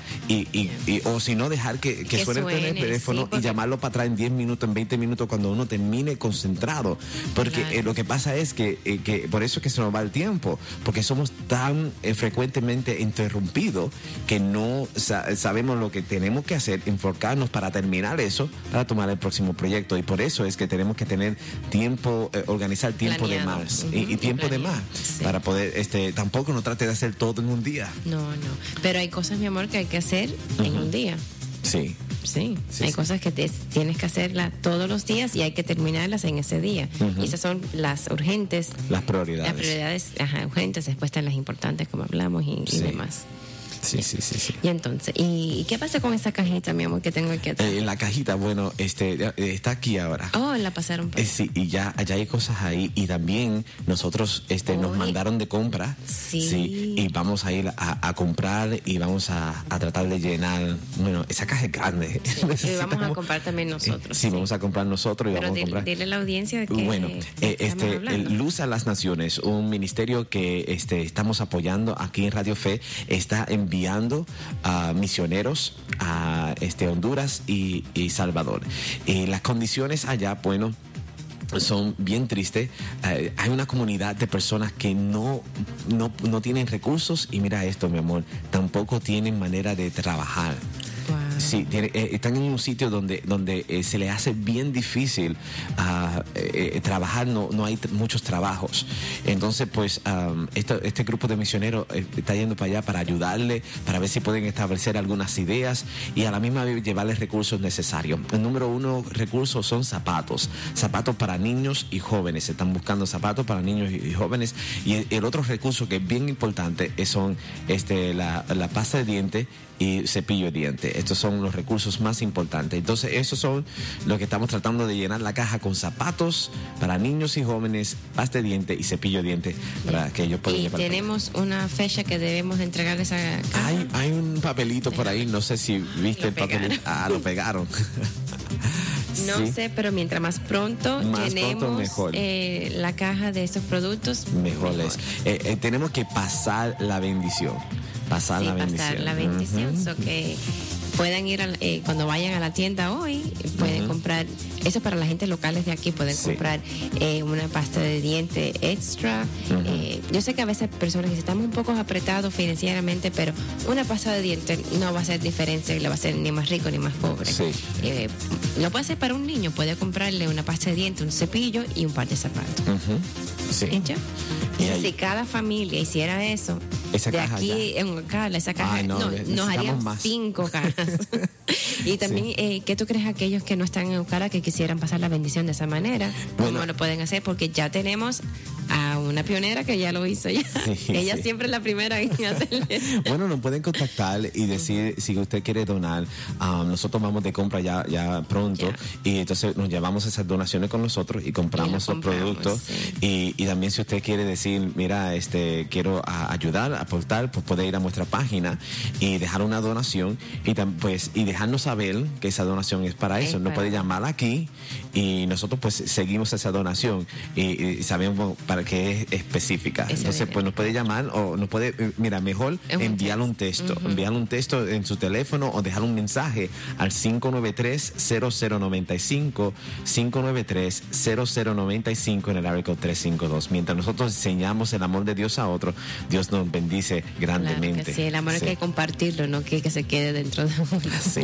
Speaker 1: o si no, dejar que suene el teléfono, sí, y llamarlo para atrás en 10 minutos, en 20 minutos, cuando uno termine concentrado. Porque lo que pasa es que por eso es que se nos va el tiempo, porque somos tan frecuentemente interrumpidos que no sabemos lo que tenemos que hacer, enfocarnos para terminar eso, para tomar el próximo proyecto. Y por eso es que tenemos que tener tiempo, organizar tiempo
Speaker 2: planeado,
Speaker 1: de más y tiempo de más,
Speaker 2: sí,
Speaker 1: para poder, tampoco no trate de hacer todo en un día.
Speaker 2: No, pero hay cosas, mi amor, que hay que hacer en un día.
Speaker 1: Sí.
Speaker 2: Sí, hay cosas que tienes que hacerlas todos los días y hay que terminarlas en ese día. Y esas son las urgentes.
Speaker 1: Las prioridades.
Speaker 2: Las prioridades, urgentes, después están las importantes, como hablamos, y demás.
Speaker 1: Sí.
Speaker 2: Y entonces, ¿y qué pasa con esa cajita, mi amor, que tengo aquí atrás?
Speaker 1: La cajita, bueno, está aquí ahora.
Speaker 2: Oh, la pasaron por
Speaker 1: sí, y ya hay cosas ahí, y también nosotros nos mandaron de compra.
Speaker 2: Sí.
Speaker 1: Y vamos a ir a comprar y vamos a tratar de llenar. Bueno, esa caja es grande.
Speaker 2: Sí, y vamos a comprar también nosotros.
Speaker 1: Sí, vamos a comprar nosotros.
Speaker 2: Pero
Speaker 1: vamos a comprar.
Speaker 2: Dile a la audiencia que
Speaker 1: bueno, Luz a las Naciones, un ministerio que estamos apoyando aquí en Radio Fe, está enviando enviando a misioneros a Honduras y Salvador. Las condiciones allá, bueno, son bien tristes. Hay una comunidad de personas que no tienen recursos y mira esto, mi amor, tampoco tienen manera de trabajar.
Speaker 2: Wow.
Speaker 1: Sí, están en un sitio donde se les hace bien difícil trabajar, no hay muchos trabajos. Entonces, pues, este grupo de misioneros está yendo para allá para ayudarle, para ver si pueden establecer algunas ideas y a la misma vez llevarles recursos necesarios. El número 1 recurso son zapatos para niños y jóvenes. Se están buscando zapatos para niños y jóvenes. Y el otro recurso que es bien importante son la pasta de dientes y cepillo de dientes. Estos son los recursos más importantes. Entonces, esos son lo que estamos tratando de llenar la caja con: zapatos para niños y jóvenes, pasta de dientes y cepillo de dientes para que ellos puedan
Speaker 2: Y
Speaker 1: llevar.
Speaker 2: tenemos una fecha que debemos entregar esa caja.
Speaker 1: Hay un papelito por ahí, no sé si viste el papelito. Lo pegaron.
Speaker 2: No
Speaker 1: Sí.
Speaker 2: sé, pero mientras más pronto
Speaker 1: Más
Speaker 2: llenemos
Speaker 1: pronto, mejor.
Speaker 2: La caja de estos productos,
Speaker 1: Mejor es. Tenemos que pasar la bendición. Pasar
Speaker 2: Sí,
Speaker 1: la bendición.
Speaker 2: pasar la bendición.
Speaker 1: Ujú.
Speaker 2: So que puedan ir cuando vayan a la tienda hoy, pueden comprar, eso para la gente locales de aquí, pueden
Speaker 1: Sí.
Speaker 2: comprar una pasta de diente extra. Yo sé que a veces personas dicen, estamos un poco apretados financieramente, pero una pasta de diente no va a hacer diferencia, le va a hacer ni más rico ni más pobre.
Speaker 1: Sí.
Speaker 2: Lo puede hacer para un niño, puede comprarle una pasta de diente, un cepillo y un par de zapatos.
Speaker 1: Ujú. Sí.
Speaker 2: ¿Y ya?
Speaker 1: Y
Speaker 2: Entonces,
Speaker 1: ahí-
Speaker 2: si cada familia hiciera eso,
Speaker 1: Esa
Speaker 2: de
Speaker 1: caja
Speaker 2: aquí en Ocala, esa caja,
Speaker 1: Ay, no,
Speaker 2: nos
Speaker 1: necesitamos
Speaker 2: harían
Speaker 1: más.
Speaker 2: 5 cajas. Y también, ¿qué tú crees aquellos que no están en Ocala que quisieran pasar la bendición de esa manera?
Speaker 1: Bueno.
Speaker 2: ¿Cómo lo pueden hacer? Porque ya tenemos a una pionera que ya lo hizo ya.
Speaker 1: Sí,
Speaker 2: Ella
Speaker 1: sí.
Speaker 2: siempre es la primera en hacerle.
Speaker 1: Bueno, nos pueden contactar y decir si usted quiere donar. Nosotros vamos de compra ya pronto y entonces nos llevamos esas donaciones con nosotros y compramos los
Speaker 2: compramos,
Speaker 1: productos.
Speaker 2: sí.
Speaker 1: Y también si usted quiere decir, mira, quiero ayudar, aportar, pues puede ir a nuestra página y dejar una donación y dejarnos saber que esa donación es para eso.
Speaker 2: Es
Speaker 1: Nos
Speaker 2: para-
Speaker 1: puede llamar aquí y nosotros pues seguimos esa donación y sabemos para qué es específica.
Speaker 2: Ese
Speaker 1: Entonces,
Speaker 2: dinero.
Speaker 1: pues nos puede llamar o nos puede, mira, mejor
Speaker 2: Es un
Speaker 1: enviar un texto. Enviar un texto en su teléfono o dejar un mensaje al 593-0095, 593-0095 en el área code 352. Mientras nosotros enseñamos el amor de Dios a otro, Dios nos bendice
Speaker 2: Claro
Speaker 1: grandemente.
Speaker 2: que sí, el amor hay que compartirlo, no que se quede dentro de uno.
Speaker 1: Sí.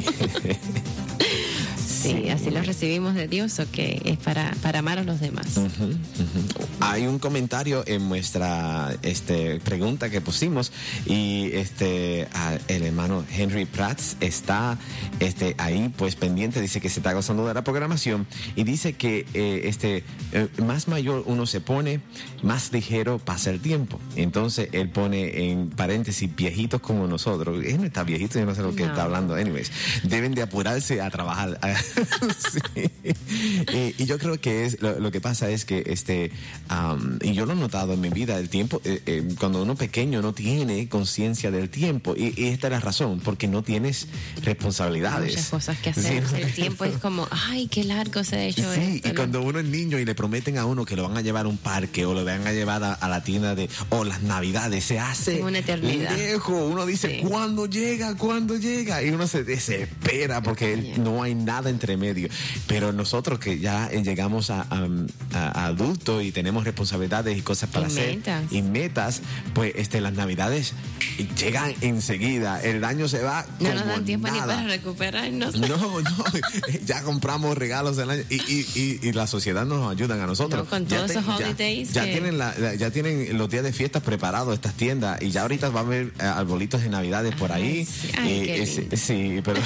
Speaker 2: Sí, así lo recibimos de Dios, o que es para amar a los demás.
Speaker 1: Hay un comentario en nuestra pregunta que pusimos y el hermano Henry Prats está ahí pues pendiente, dice que se está gozando de la programación y dice que más mayor uno se pone, más ligero pasa el tiempo. Entonces él pone en paréntesis viejitos como nosotros. Él no está viejito, yo no sé lo que
Speaker 2: No.
Speaker 1: está hablando. Anyways, deben de apurarse a trabajar. Sí. Y yo creo que lo que pasa es que y yo lo he notado en mi vida, el tiempo, cuando uno pequeño no tiene conciencia del tiempo y esta es la razón, porque no tienes responsabilidades.
Speaker 2: Muchas cosas que hacer.
Speaker 1: Sí.
Speaker 2: El tiempo es como, ay, qué largo se ha hecho
Speaker 1: Sí,
Speaker 2: esto.
Speaker 1: y
Speaker 2: ¿no?
Speaker 1: cuando uno es niño y le prometen a uno que lo van a llevar a un parque o lo van a llevar a la tienda o las navidades, se hace
Speaker 2: Una eternidad.
Speaker 1: lejos. Uno dice,
Speaker 2: Sí.
Speaker 1: ¿cuándo llega? ¿Cuándo llega? Y uno se desespera porque
Speaker 2: Yeah.
Speaker 1: no hay nada entre medio. Pero nosotros que ya llegamos a adultos y tenemos responsabilidades y cosas para
Speaker 2: Y
Speaker 1: hacer
Speaker 2: metas.
Speaker 1: y metas, pues las navidades llegan enseguida. El año se va
Speaker 2: No
Speaker 1: como
Speaker 2: nos dan tiempo ni
Speaker 1: nada.
Speaker 2: para recuperarnos.
Speaker 1: No, ya compramos regalos del año y la sociedad nos ayudan a nosotros.
Speaker 2: No, con
Speaker 1: Ya
Speaker 2: todos esos
Speaker 1: ya-
Speaker 2: holidays
Speaker 1: Ya,
Speaker 2: que-
Speaker 1: ya tienen los días de fiestas preparados estas tiendas y ya ahorita va a haber arbolitos de navidades por ahí.
Speaker 2: sí. Ay, qué lindo.
Speaker 1: Sí, pero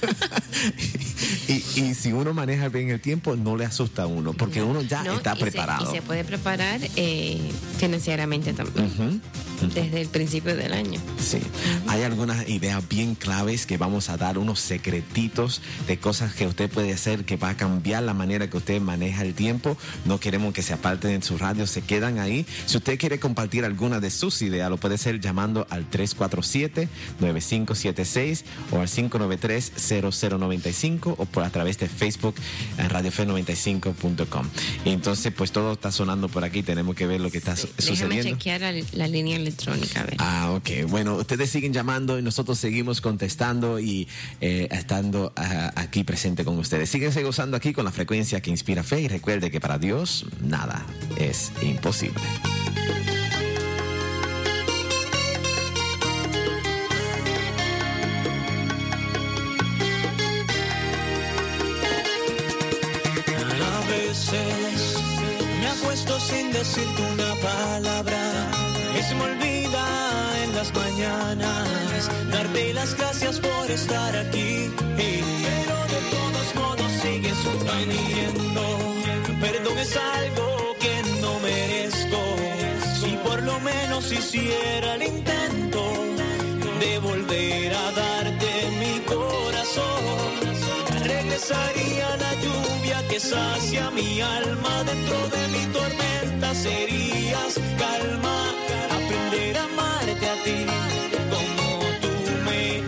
Speaker 1: y si uno maneja bien el tiempo no le asusta a uno porque uno ya
Speaker 2: No,
Speaker 1: está
Speaker 2: y
Speaker 1: preparado.
Speaker 2: y se puede preparar financieramente también.
Speaker 1: Ujú.
Speaker 2: Desde el principio del año.
Speaker 1: Sí, hay algunas ideas bien claves que vamos a dar, unos secretitos de cosas que usted puede hacer que va a cambiar la manera que usted maneja el tiempo. No queremos que se aparten en su radio, se quedan ahí. Si usted quiere compartir alguna de sus ideas, lo puede hacer llamando al 347-9576 o al 593-0095 o por a través de Facebook en radiofe95.com. Y entonces, pues todo está sonando por aquí, tenemos que ver lo que está
Speaker 2: Déjame
Speaker 1: sucediendo.
Speaker 2: chequear la línea en electrónica. A ver.
Speaker 1: Ok. Bueno, ustedes siguen llamando y nosotros seguimos contestando y estando aquí presente con ustedes. Síguense gozando aquí con la frecuencia que inspira fe y recuerde que para Dios nada es imposible.
Speaker 3: A veces me acuesto sin decirte una palabra y se me olvida en las mañanas darte las gracias por estar aquí. Pero de todos modos sigues sufriendo. Perdón es algo que no merezco. Si por lo menos hiciera el intento de volver a darte mi corazón, regresaría la lluvia que sacia mi alma. Dentro de mi tormenta serías calma. Aprender a amarte a ti como tú me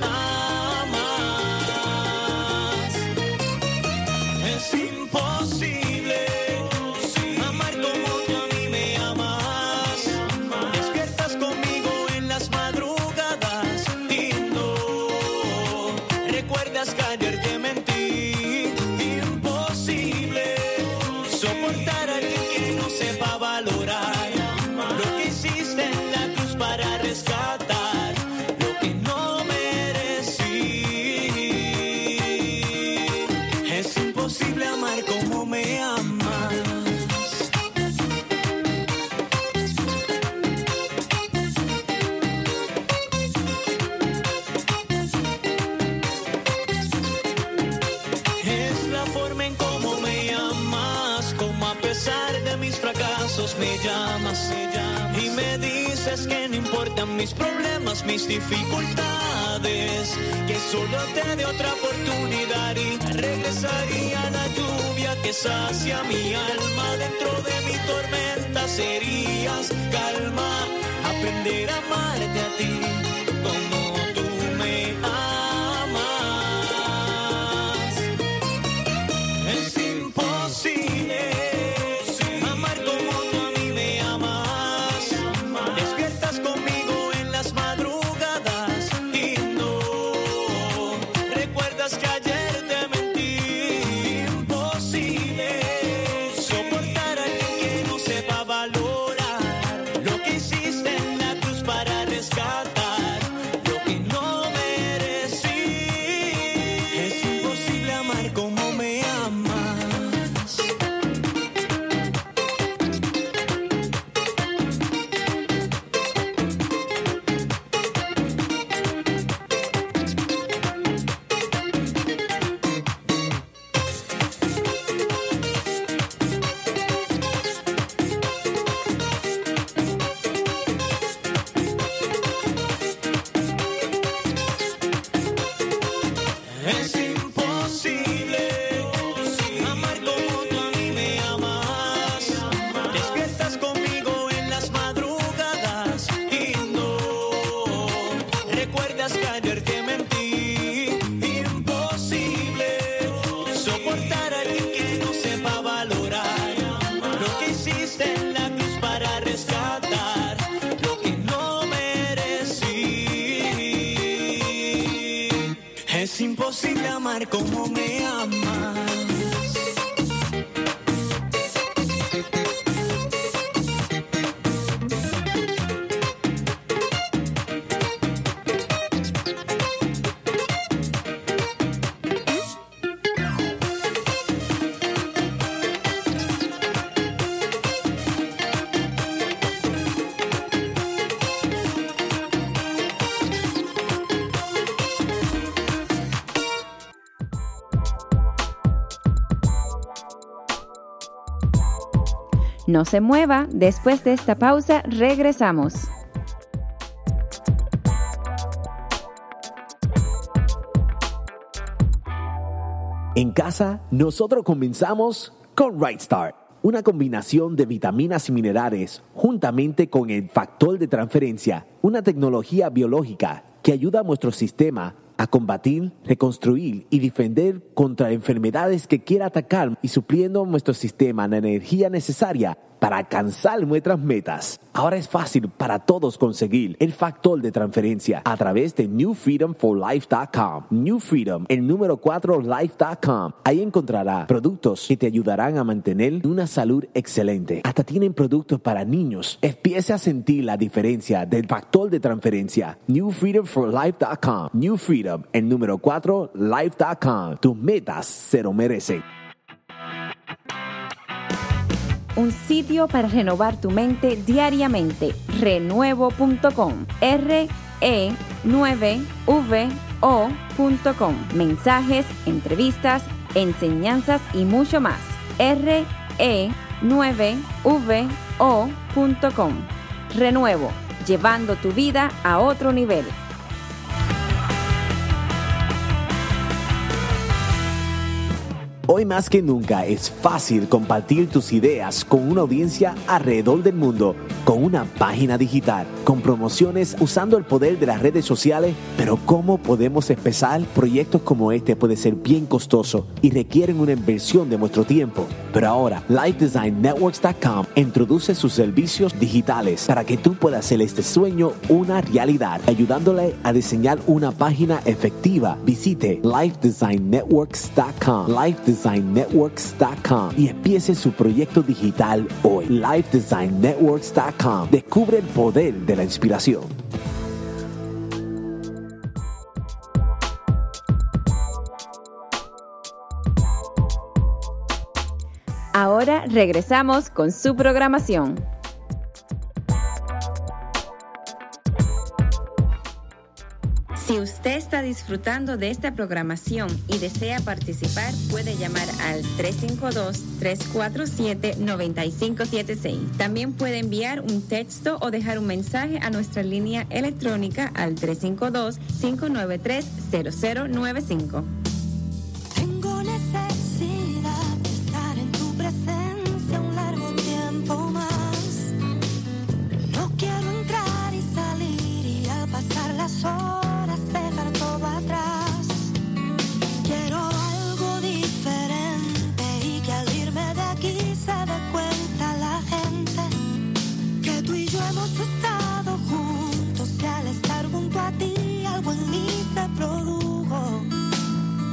Speaker 3: amas. Es imposible amar como tú a mí me amas. Despiertas conmigo en las madrugadas y no recuerdas que ayer te mentí. Imposible soportar a alguien que no sepa valorar lo que hiciste en la cruz para rescatar lo que no merecí. Es imposible amar como me amas. Es la forma en cómo me amas, como a pesar de mis fracasos me llamas y me dices que no importan mis problemas, mis dificultades, que solo te dé otra oportunidad y regresaría la lluvia que sacia mi alma. Dentro de mi tormenta serías calma. Aprender a amarte a ti como tú me amas. Es imposible amar como tú a mí me amas. Despiertas conmigo en las madrugadas y no recuerdas que ayer te mentí. Imposible soportar a alguien que no sepa valorar lo que hiciste en la cruz para rescatar lo que no merecí. Es imposible amar como me amas. Es imposible amar como tú a mí me amas. Despiertas conmigo en las madrugadas y no recuerdas que ayer te mentí. Imposible soportar a alguien que no sepa valorar lo que hiciste en la cruz para rescatar lo que no merecí. Es imposible amar como me amas.
Speaker 6: No se mueva, después de esta pausa regresamos.
Speaker 7: En casa, nosotros comenzamos con Right Start, una combinación de vitaminas y minerales juntamente con el factor de transferencia, una tecnología biológica que ayuda a nuestro sistema a combatir, reconstruir y defender contra enfermedades que quiera atacar y supliendo nuestro sistema la energía necesaria para alcanzar nuestras metas. Ahora es fácil para todos conseguir el factor de transferencia a través de newfreedomforlife.com. New Freedom, el número 4 life.com. Ahí encontrará productos que te ayudarán a mantener una salud excelente. Hasta tienen productos para niños. Empiece a sentir la diferencia del factor de transferencia. newfreedomforlife.com. New Freedom, el número 4 life.com. Tus metas se lo merecen.
Speaker 6: Un sitio para renovar tu mente diariamente. Renuevo.com. RE9VO.com. Mensajes, entrevistas, enseñanzas y mucho más. RE9VO.com. Renuevo, llevando tu vida a otro nivel.
Speaker 7: Hoy más que nunca es fácil compartir tus ideas con una audiencia alrededor del mundo, con una página digital, con promociones usando el poder de las redes sociales. Pero ¿cómo podemos empezar? Proyectos como este pueden ser bien costosos y requieren una inversión de nuestro tiempo. Pero ahora, LifeDesignNetworks.com introduce sus servicios digitales para que tú puedas hacer este sueño una realidad, ayudándole a diseñar una página efectiva. Visite LifeDesignNetworks.com, LifeDesignNetworks.com y empiece su proyecto digital hoy. LifeDesignNetworks.com. Descubre el poder de la inspiración.
Speaker 6: Ahora regresamos con su programación. Si usted está disfrutando de esta programación y desea participar, puede llamar al 352-347-9576. También puede enviar un texto o dejar un mensaje a nuestra línea electrónica al 352-593-0095.
Speaker 4: Tengo necesidad de estar en tu presencia un largo tiempo más. No quiero entrar y salir y al pasar las horas dejar todo atrás. Quiero algo diferente y que al irme de aquí se dé cuenta la gente que tú y yo hemos estado juntos y al estar junto a ti algo en mí se produjo.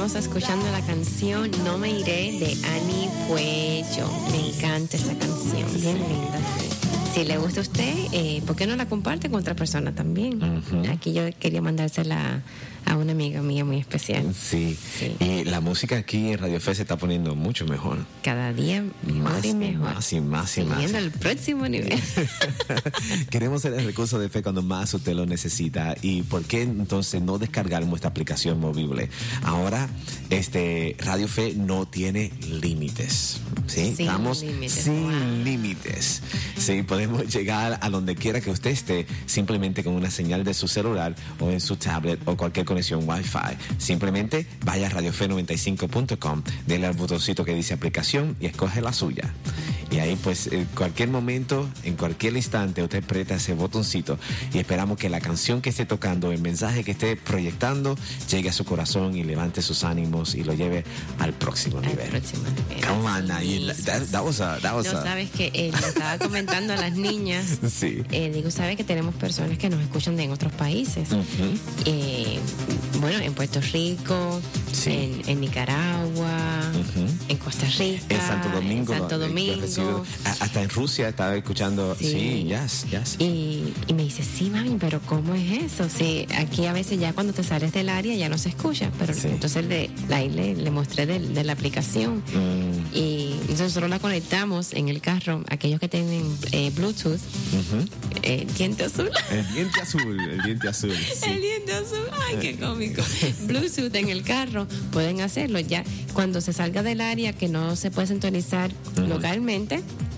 Speaker 2: estamos escuchando la canción No Me Iré de Ani Puello. Me encanta esa canción, bien linda. Si le gusta a usted, ¿por qué no la comparte con otra persona también? Aquí yo quería mandársela a una amiga mía muy especial.
Speaker 1: Sí. Y la música aquí en Radio Fe se está poniendo mucho mejor.
Speaker 2: Cada día mejor y mejor.
Speaker 1: Más.
Speaker 2: Siguiendo el próximo nivel.
Speaker 1: Queremos ser el recurso de fe cuando más usted lo necesita. ¿Y por qué entonces no descargar nuestra aplicación móvil? Ahora, Radio Fe no tiene límites. ¿Sí? Estamos sin límites. Sí, podemos llegar a donde quiera que usted esté, simplemente con una señal de su celular o en su tablet o cualquier conexión Wi-Fi. Simplemente vaya a radiofe95.com, dele al botoncito que dice aplicación y escoge la suya. Y ahí pues en cualquier momento, en cualquier instante, usted aprieta ese botoncito y esperamos que la canción que esté tocando, el mensaje que esté proyectando, llegue a su corazón y levante sus ánimos y lo lleve al próximo nivel. Come on, that was
Speaker 2: sabes que le estaba comentando a las niñas.
Speaker 1: Sí.
Speaker 2: Digo, sabes que tenemos personas que nos escuchan en otros países. Bueno, en Puerto Rico,
Speaker 1: sí,
Speaker 2: en Nicaragua, en Costa Rica,
Speaker 1: en Santo Domingo, hasta en Rusia estaba escuchando. Sí, yes.
Speaker 2: Y me dice, sí, mami, pero ¿cómo es eso? Sí, aquí a veces ya cuando te sales del área ya no se escucha, pero sí. Entonces le mostré de la aplicación y nosotros la conectamos en el carro, aquellos que tienen Bluetooth, diente azul.
Speaker 1: El diente azul. Sí.
Speaker 2: El diente azul, ay, qué cómico. Bluetooth en el carro, pueden hacerlo ya. Cuando se salga del área que no se puede sintonizar localmente,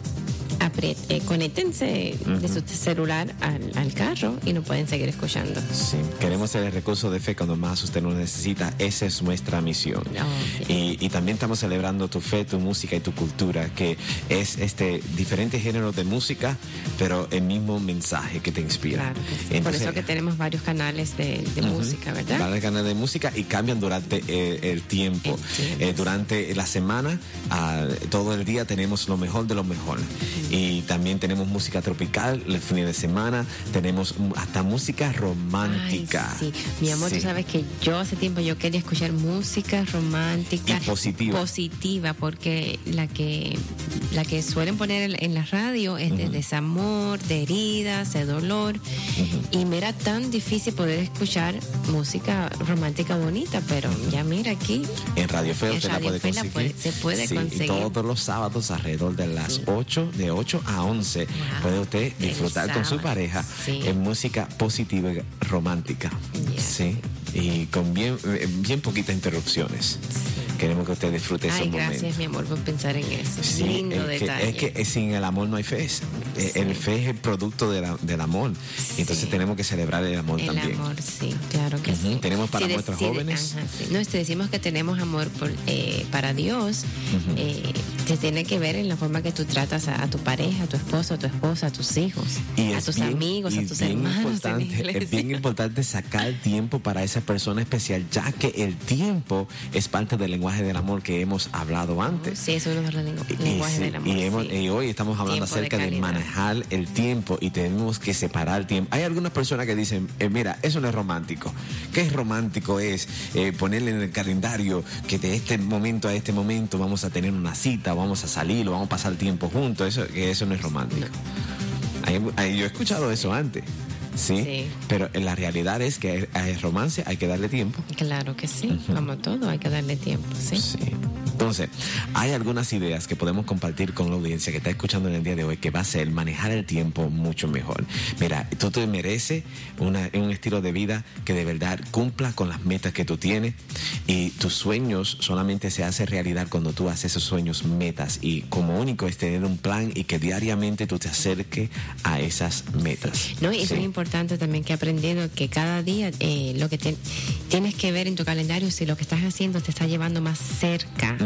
Speaker 2: conéctense de su celular al carro y nos pueden seguir escuchando.
Speaker 1: Sí, queremos ser el recurso de fe cuando más usted lo necesita. Esa es nuestra misión. Y también estamos celebrando tu fe, tu música y tu cultura, que es diferentes géneros de música, pero el mismo mensaje que te inspira.
Speaker 2: Claro, sí. Entonces, por eso que tenemos varios canales de música, ¿verdad?
Speaker 1: Varios canales de música y cambian durante el tiempo. Durante la semana, todo el día tenemos lo mejor de lo mejor. Y también tenemos música tropical el fin de semana, tenemos hasta música romántica.
Speaker 2: Ay, sí, mi amor, tú sabes que yo hace tiempo yo quería escuchar música romántica
Speaker 1: y positiva,
Speaker 2: porque la que suelen poner en la radio es de desamor, de heridas, de dolor, y me era tan difícil poder escuchar música romántica bonita, pero ya mira aquí
Speaker 1: en Radio Fe usted la puede conseguir.
Speaker 2: Se puede conseguir.
Speaker 1: Y todos los sábados alrededor de las 8 a 11 puede usted disfrutar con su pareja en música positiva y romántica. Sí, y con bien poquitas interrupciones. Queremos que usted disfrute esos momentos.
Speaker 2: Gracias, mi amor, por pensar en eso.
Speaker 1: Sí,
Speaker 2: lindo detalle.
Speaker 1: Es que sin el amor no hay fe. El fe es el producto del amor. Sí. Entonces tenemos que celebrar el amor también.
Speaker 2: El amor, sí, claro que sí.
Speaker 1: Tenemos para nuestros jóvenes.
Speaker 2: No, decimos que tenemos amor para Dios. Se tiene que ver en la forma que tú tratas a tu pareja, a tu esposo, a tu esposa, a tus hijos, a tus amigos, a tus hermanos.
Speaker 1: Es bien importante sacar tiempo para esa persona especial, ya que el tiempo es parte del lenguaje del amor que hemos hablado antes.
Speaker 2: Sí, eso es uno de los lenguajes del amor.
Speaker 1: Y hoy estamos hablando acerca de manejar el tiempo y tenemos que separar el tiempo. Hay algunas personas que dicen, mira, eso no es romántico. ¿Qué es romántico? Es ponerle en el calendario que de este momento a este momento vamos a tener una cita, vamos a salir, o vamos a pasar tiempo juntos. Eso no es romántico. No. Yo he escuchado eso antes. Sí, pero en la realidad es que al romance hay que darle tiempo.
Speaker 2: Claro que sí, como todo hay que darle tiempo, sí.
Speaker 1: Entonces, hay algunas ideas que podemos compartir con la audiencia que está escuchando en el día de hoy que va a ser manejar el tiempo mucho mejor. Mira, tú te mereces un estilo de vida que de verdad cumpla con las metas que tú tienes, y tus sueños solamente se hacen realidad cuando tú haces esos sueños metas, y como único es tener un plan y que diariamente tú te acerques a esas metas.
Speaker 2: No, y es muy importante también que he aprendido que cada día lo que tienes que ver en tu calendario si lo que estás haciendo te está llevando más cerca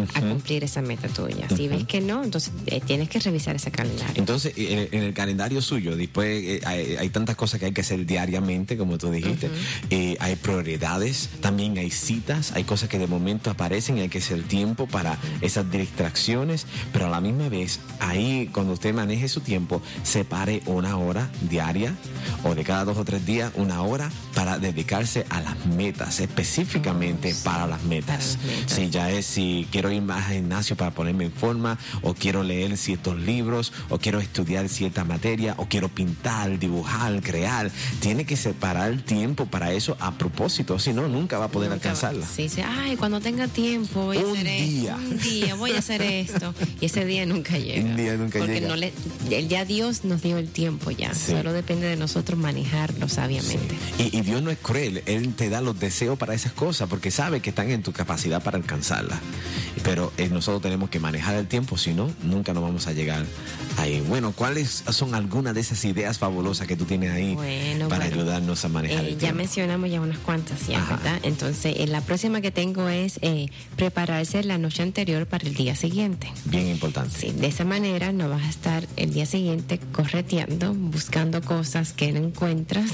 Speaker 2: a cumplir esa meta tuya. Si ves que no, entonces tienes que revisar ese calendario.
Speaker 1: Entonces, en el calendario suyo, después hay tantas cosas que hay que hacer diariamente, como tú dijiste. Hay prioridades, también hay citas, hay cosas que de momento aparecen y hay que hacer tiempo para esas distracciones, pero a la misma vez, ahí cuando usted maneje su tiempo, separe una hora diaria o de cada 2 o 3 días, una hora para dedicarse a las metas, específicamente para las metas. Si ya es, si quiero ir más al gimnasio para ponerme en forma, o quiero leer ciertos libros, o quiero estudiar cierta materia, o quiero pintar, dibujar, crear, tiene que separar tiempo para eso a propósito, si no, nunca va a poder alcanzarla.
Speaker 2: Sí, ay, cuando tenga tiempo voy a hacer un día voy a hacer esto, y ese día nunca llega.
Speaker 1: Un día nunca
Speaker 2: porque
Speaker 1: llega.
Speaker 2: Ya Dios nos dio el tiempo ya, solo depende de nosotros manejarlo sabiamente.
Speaker 1: Sí. Y Dios no es cruel, Él te da los deseos para esas cosas, porque sabe que están en tu capacidad para alcanzarlas. Pero nosotros tenemos que manejar el tiempo, si no, nunca nos vamos a llegar ahí. Bueno, ¿cuáles son algunas de esas ideas fabulosas que tú tienes ahí para ayudarnos a manejar el tiempo?
Speaker 2: Ya mencionamos ya unas cuantas, ¿verdad? Entonces, la próxima que tengo es prepararse la noche anterior para el día siguiente.
Speaker 1: Bien importante.
Speaker 2: Sí, de esa manera no vas a estar el día siguiente correteando, buscando cosas que no encuentras.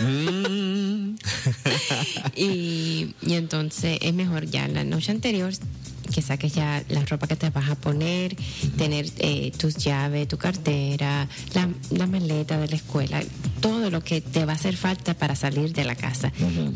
Speaker 2: y entonces es mejor ya la noche anterior que saques ya la ropa que te vas a poner, tener tus llaves, tu cartera, la maleta de la escuela, todo lo que te va a hacer falta para salir de la casa.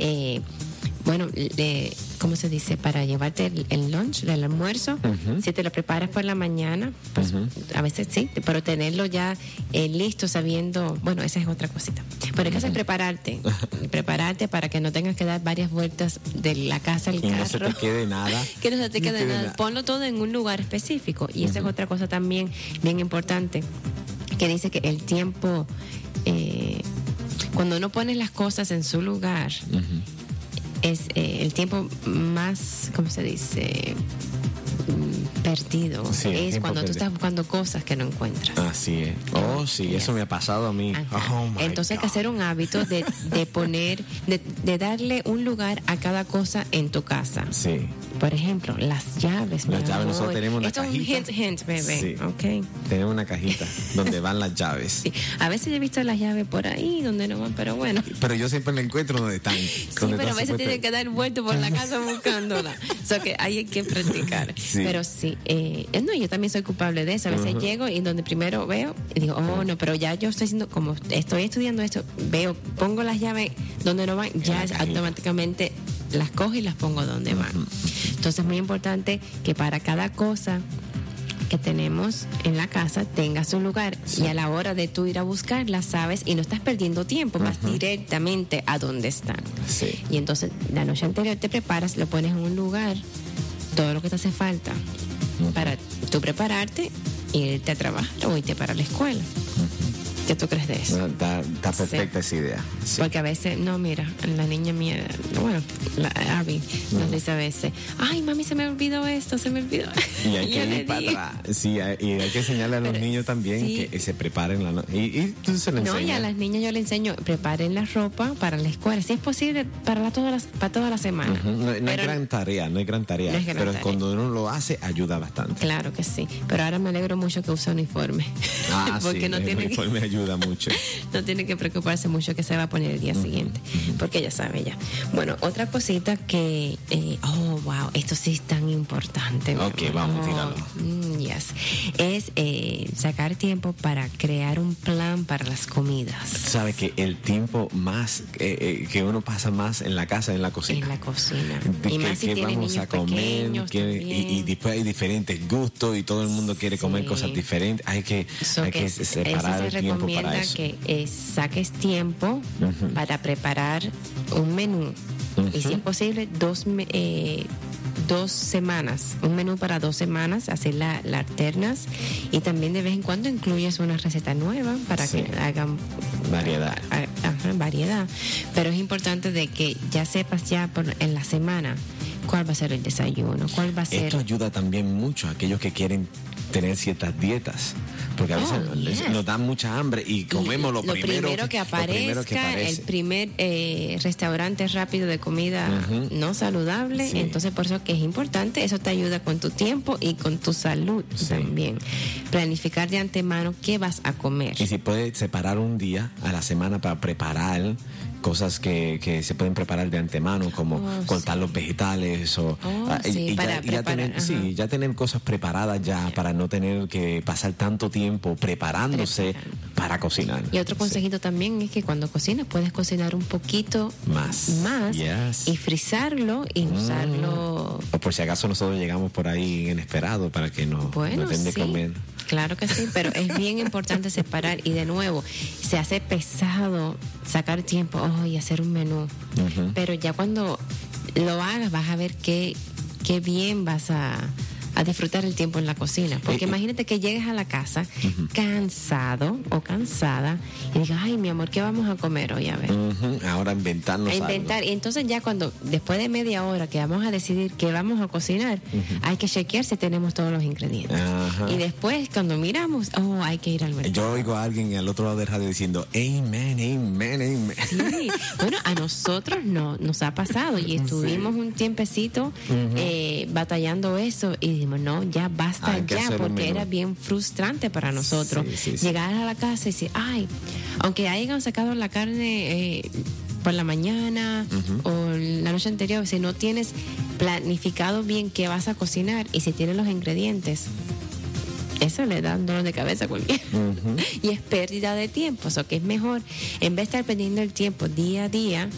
Speaker 2: Bueno, ¿cómo se dice? Para llevarte el lunch, el almuerzo, si te lo preparas por la mañana, pues a veces sí, pero tenerlo ya listo, sabiendo, bueno, esa es otra cosita. Pero hay que hacer prepararte para que no tengas que dar varias vueltas de la casa al carro.
Speaker 1: Y no se te quede nada.
Speaker 2: Que no se te quede nada. Ponlo todo en un lugar específico. Y esa es otra cosa también bien importante, que dice que el tiempo, cuando uno pone las cosas en su lugar, es el tiempo más, ¿cómo se dice? Perdido.
Speaker 1: Sí,
Speaker 2: es cuando tú estás buscando cosas que no encuentras.
Speaker 1: Así es. Oh, sí, eso me ha pasado a mí. Oh,
Speaker 2: entonces hay que hacer un hábito de poner, de darle un lugar a cada cosa en tu casa.
Speaker 1: Sí.
Speaker 2: Por ejemplo, las llaves.
Speaker 1: Las llaves, nosotros tenemos una cajita.
Speaker 2: Esto es un hint, bebé.
Speaker 1: Sí.
Speaker 2: Okay.
Speaker 1: Tenemos una cajita donde van las llaves.
Speaker 2: Sí. A veces yo he visto las llaves por ahí donde no van, pero bueno.
Speaker 1: Pero yo siempre la encuentro donde están.
Speaker 2: Sí, pero a veces tienen que dar vuelta por la casa buscándola. O sea que hay que practicar.
Speaker 1: Sí.
Speaker 2: Pero sí, no, yo también soy culpable de eso. A veces llego y donde primero veo y digo, no, pero ya yo estoy haciendo, como estoy estudiando esto, pongo las llaves donde no van, ya automáticamente las cojo y las pongo donde van. Entonces es muy importante que para cada cosa que tenemos en la casa tengas un lugar, y a la hora de tú ir a buscarla sabes y no estás perdiendo tiempo, vas directamente a donde están.
Speaker 1: Sí.
Speaker 2: Y entonces la noche anterior te preparas, lo pones en un lugar, todo lo que te hace falta para tú prepararte, irte a trabajar o irte para la escuela. ¿Qué tú crees de eso?
Speaker 1: Está perfecta esa idea. Sí.
Speaker 2: Porque a veces, no, mira, la niña mía, bueno, la Abby nos dice a veces, ay, mami, se me olvidó esto, se me olvidó.
Speaker 1: Y hay que ir para atrás. Sí, y hay que enseñarle a los niños también que se preparen la noche. Y tú se lo enseñas.
Speaker 2: No, y a las niñas yo le enseño, preparen la ropa para la escuela, si es posible, para toda la semana.
Speaker 1: No es gran tarea, pero cuando uno lo hace, ayuda bastante.
Speaker 2: Claro que sí, pero ahora me alegro mucho que use uniforme. Porque
Speaker 1: sí,
Speaker 2: no
Speaker 1: el
Speaker 2: tiene
Speaker 1: uniforme ayuda mucho.
Speaker 2: No tiene que preocuparse mucho que se va a poner el día siguiente, porque ella sabe ya. Bueno, otra cosita que, wow, esto sí es tan importante.
Speaker 1: Ok, vamos, tíralo.
Speaker 2: Yes. Es sacar tiempo para crear un plan para las comidas.
Speaker 1: Sabe que el tiempo más que uno pasa más en la casa, en la cocina.
Speaker 2: En la cocina. Y más si tiene niños pequeños
Speaker 1: y después hay diferentes gustos y todo el mundo quiere comer cosas diferentes. Hay que separar el tiempo para eso.
Speaker 2: Que saques tiempo para preparar un menú. Y si es posible, 2 semanas, un menú para 2 semanas, hacer la alternas, y también de vez en cuando incluyes una receta nueva para que hagan variedad. Pero es importante de que ya sepas ya en la semana cuál va a ser el desayuno, cuál va a ser.
Speaker 1: Esto ayuda también mucho a aquellos que quieren tener ciertas dietas. Porque a veces nos da mucha hambre y comemos lo primero
Speaker 2: que aparezca, el primer restaurante rápido de comida no saludable.
Speaker 1: Sí.
Speaker 2: Entonces, por eso que es importante, eso te ayuda con tu tiempo y con tu salud también. Planificar de antemano qué vas a comer.
Speaker 1: Y si puedes separar un día a la semana para preparar cosas que se pueden preparar de antemano, como cortar los vegetales ya tener cosas preparadas ya para no tener que pasar tanto tiempo preparándose para cocinar.
Speaker 2: Y otro consejito también es que cuando cocinas puedes cocinar un poquito más
Speaker 1: Yes.
Speaker 2: y frizarlo y usarlo.
Speaker 1: O por si acaso nosotros llegamos por ahí inesperado para que no den de comer.
Speaker 2: Claro que sí, pero es bien importante separar y de nuevo se hace pesado sacar tiempo y hacer un menú. Pero ya cuando lo hagas vas a ver qué bien vas a disfrutar el tiempo en la cocina. Porque imagínate que llegues a la casa cansado o cansada y digas, ay, mi amor, ¿qué vamos a comer hoy? A ver.
Speaker 1: Ahora inventarnos algo.
Speaker 2: Y entonces ya después de media hora que vamos a decidir qué vamos a cocinar, hay que chequear si tenemos todos los ingredientes. Y después cuando miramos, hay que ir al mercado.
Speaker 1: Yo oigo a alguien al otro lado del radio diciendo, amen, amen, amen.
Speaker 2: Sí, bueno, a nosotros nos ha pasado y estuvimos un tiempecito batallando eso y no, ya basta ya, porque era bien frustrante para nosotros llegar a la casa y decir, ay, aunque hayan sacado la carne por la mañana o la noche anterior, si no tienes planificado bien qué vas a cocinar y si tienes los ingredientes, eso le da un dolor de cabeza a cualquiera. Y es pérdida de tiempo, o que es mejor, en vez de estar perdiendo el tiempo día a día,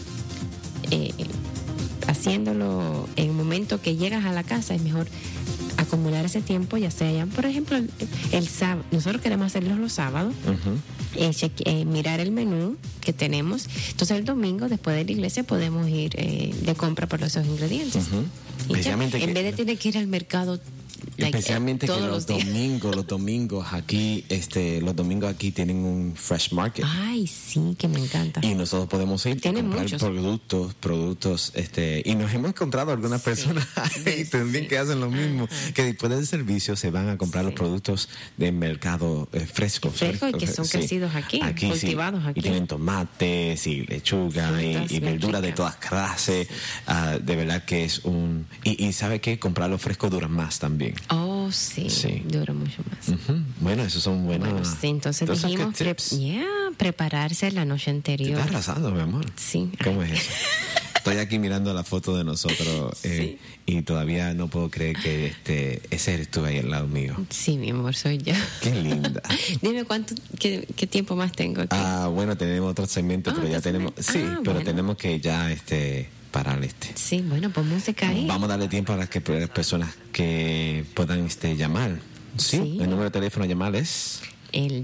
Speaker 2: haciéndolo en el momento que llegas a la casa, es mejor acumular ese tiempo, ya sea, por ejemplo, el sábado. Nosotros queremos hacerlo los sábados, mirar el menú que tenemos. Entonces el domingo, después de la iglesia, podemos ir de compra por esos ingredientes. Y en vez de tener que ir al mercado
Speaker 1: especialmente que
Speaker 2: todos
Speaker 1: los domingos aquí tienen un fresh market.
Speaker 2: Ay, sí, que me encanta.
Speaker 1: Y nosotros podemos ir a comprar
Speaker 2: muchos
Speaker 1: productos, y nos hemos encontrado algunas personas también que hacen lo mismo, que después del servicio se van a comprar los productos del mercado frescos
Speaker 2: y que son crecidos aquí, cultivados aquí.
Speaker 1: Y tienen tomates y lechuga y verduras de todas clases. De verdad que es y ¿sabe qué? Comprarlo fresco dura más también.
Speaker 2: Sí, dura mucho más.
Speaker 1: Bueno, esos son buenos.
Speaker 2: Bueno, sí, entonces dijimos prepararse la noche anterior.
Speaker 1: ¿Te estás arrasando, mi amor?
Speaker 2: Sí.
Speaker 1: ¿Cómo es eso? Estoy aquí mirando la foto de nosotros y todavía no puedo creer que ese eres tú ahí al lado mío.
Speaker 2: Sí, mi amor, soy yo.
Speaker 1: Qué linda.
Speaker 2: Dime qué tiempo más tengo aquí.
Speaker 1: Bueno, tenemos otro segmento, pero ya tenemos. Pero tenemos que ya parar
Speaker 2: Sí, bueno, pues música ahí.
Speaker 1: Vamos a darle tiempo a las personas que puedan llamar. Sí. El número de teléfono a llamar es
Speaker 2: el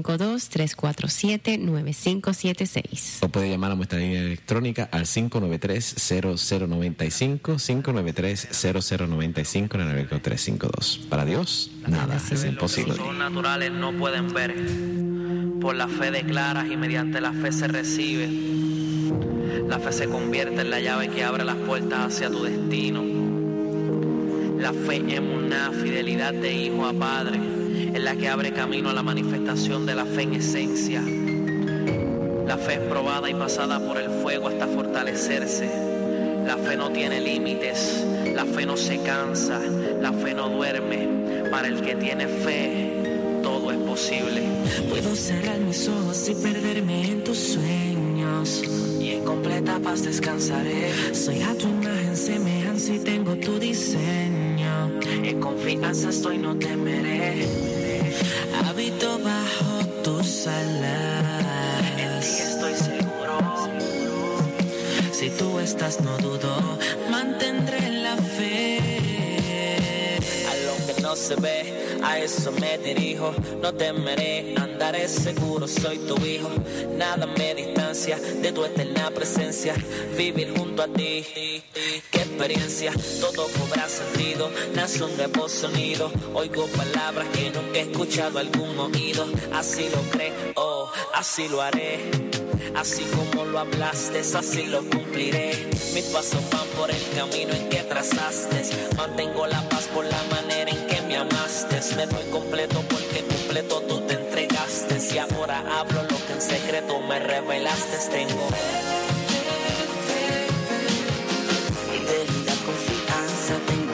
Speaker 2: 352-347-9576.
Speaker 1: O puede llamar a nuestra línea electrónica al 593-0095, 593-0095 en el área 352. Para Dios, nada es imposible.
Speaker 8: Los naturales no pueden ver. Por la fe declaras y mediante la fe se recibe. La fe se convierte en la llave que abre las puertas hacia tu destino. La fe es una fidelidad de hijo a padre, es la que abre camino a la manifestación de la fe en esencia. La fe es probada y pasada por el fuego hasta fortalecerse. La fe no tiene límites, la fe no se cansa, la fe no duerme. Para el que tiene fe, todo es posible.
Speaker 3: Puedo cerrar mis ojos y perderme en tus sueños,
Speaker 8: y en completa paz descansaré.
Speaker 3: Soy a tu imagen, semejanza y tengo tu diseño.
Speaker 8: En confianza estoy, no temeré.
Speaker 3: Habito bajo tus alas.
Speaker 8: En ti estoy seguro.
Speaker 3: Si tú estás, no dudo, mantendré la fe.
Speaker 8: A lo que no se ve, a eso me dirijo. No temeré, andaré seguro, soy tu hijo. Nada me distancia de tu eterna presencia. Vivir junto a ti, qué experiencia. Todo cobra sentido, nace un nuevo sonido. Oigo palabras que nunca he escuchado algún oído. Así lo creo, así lo haré. Así como lo hablaste, así lo cumpliré. Mis pasos van por el camino en que trazaste. Mantengo la paz por la manera en que me amaste. dejaste. Me doy completo porque completo tú te entregaste. Y ahora hablo lo que en secreto me revelaste. Tengo fidelidad, confianza, tengo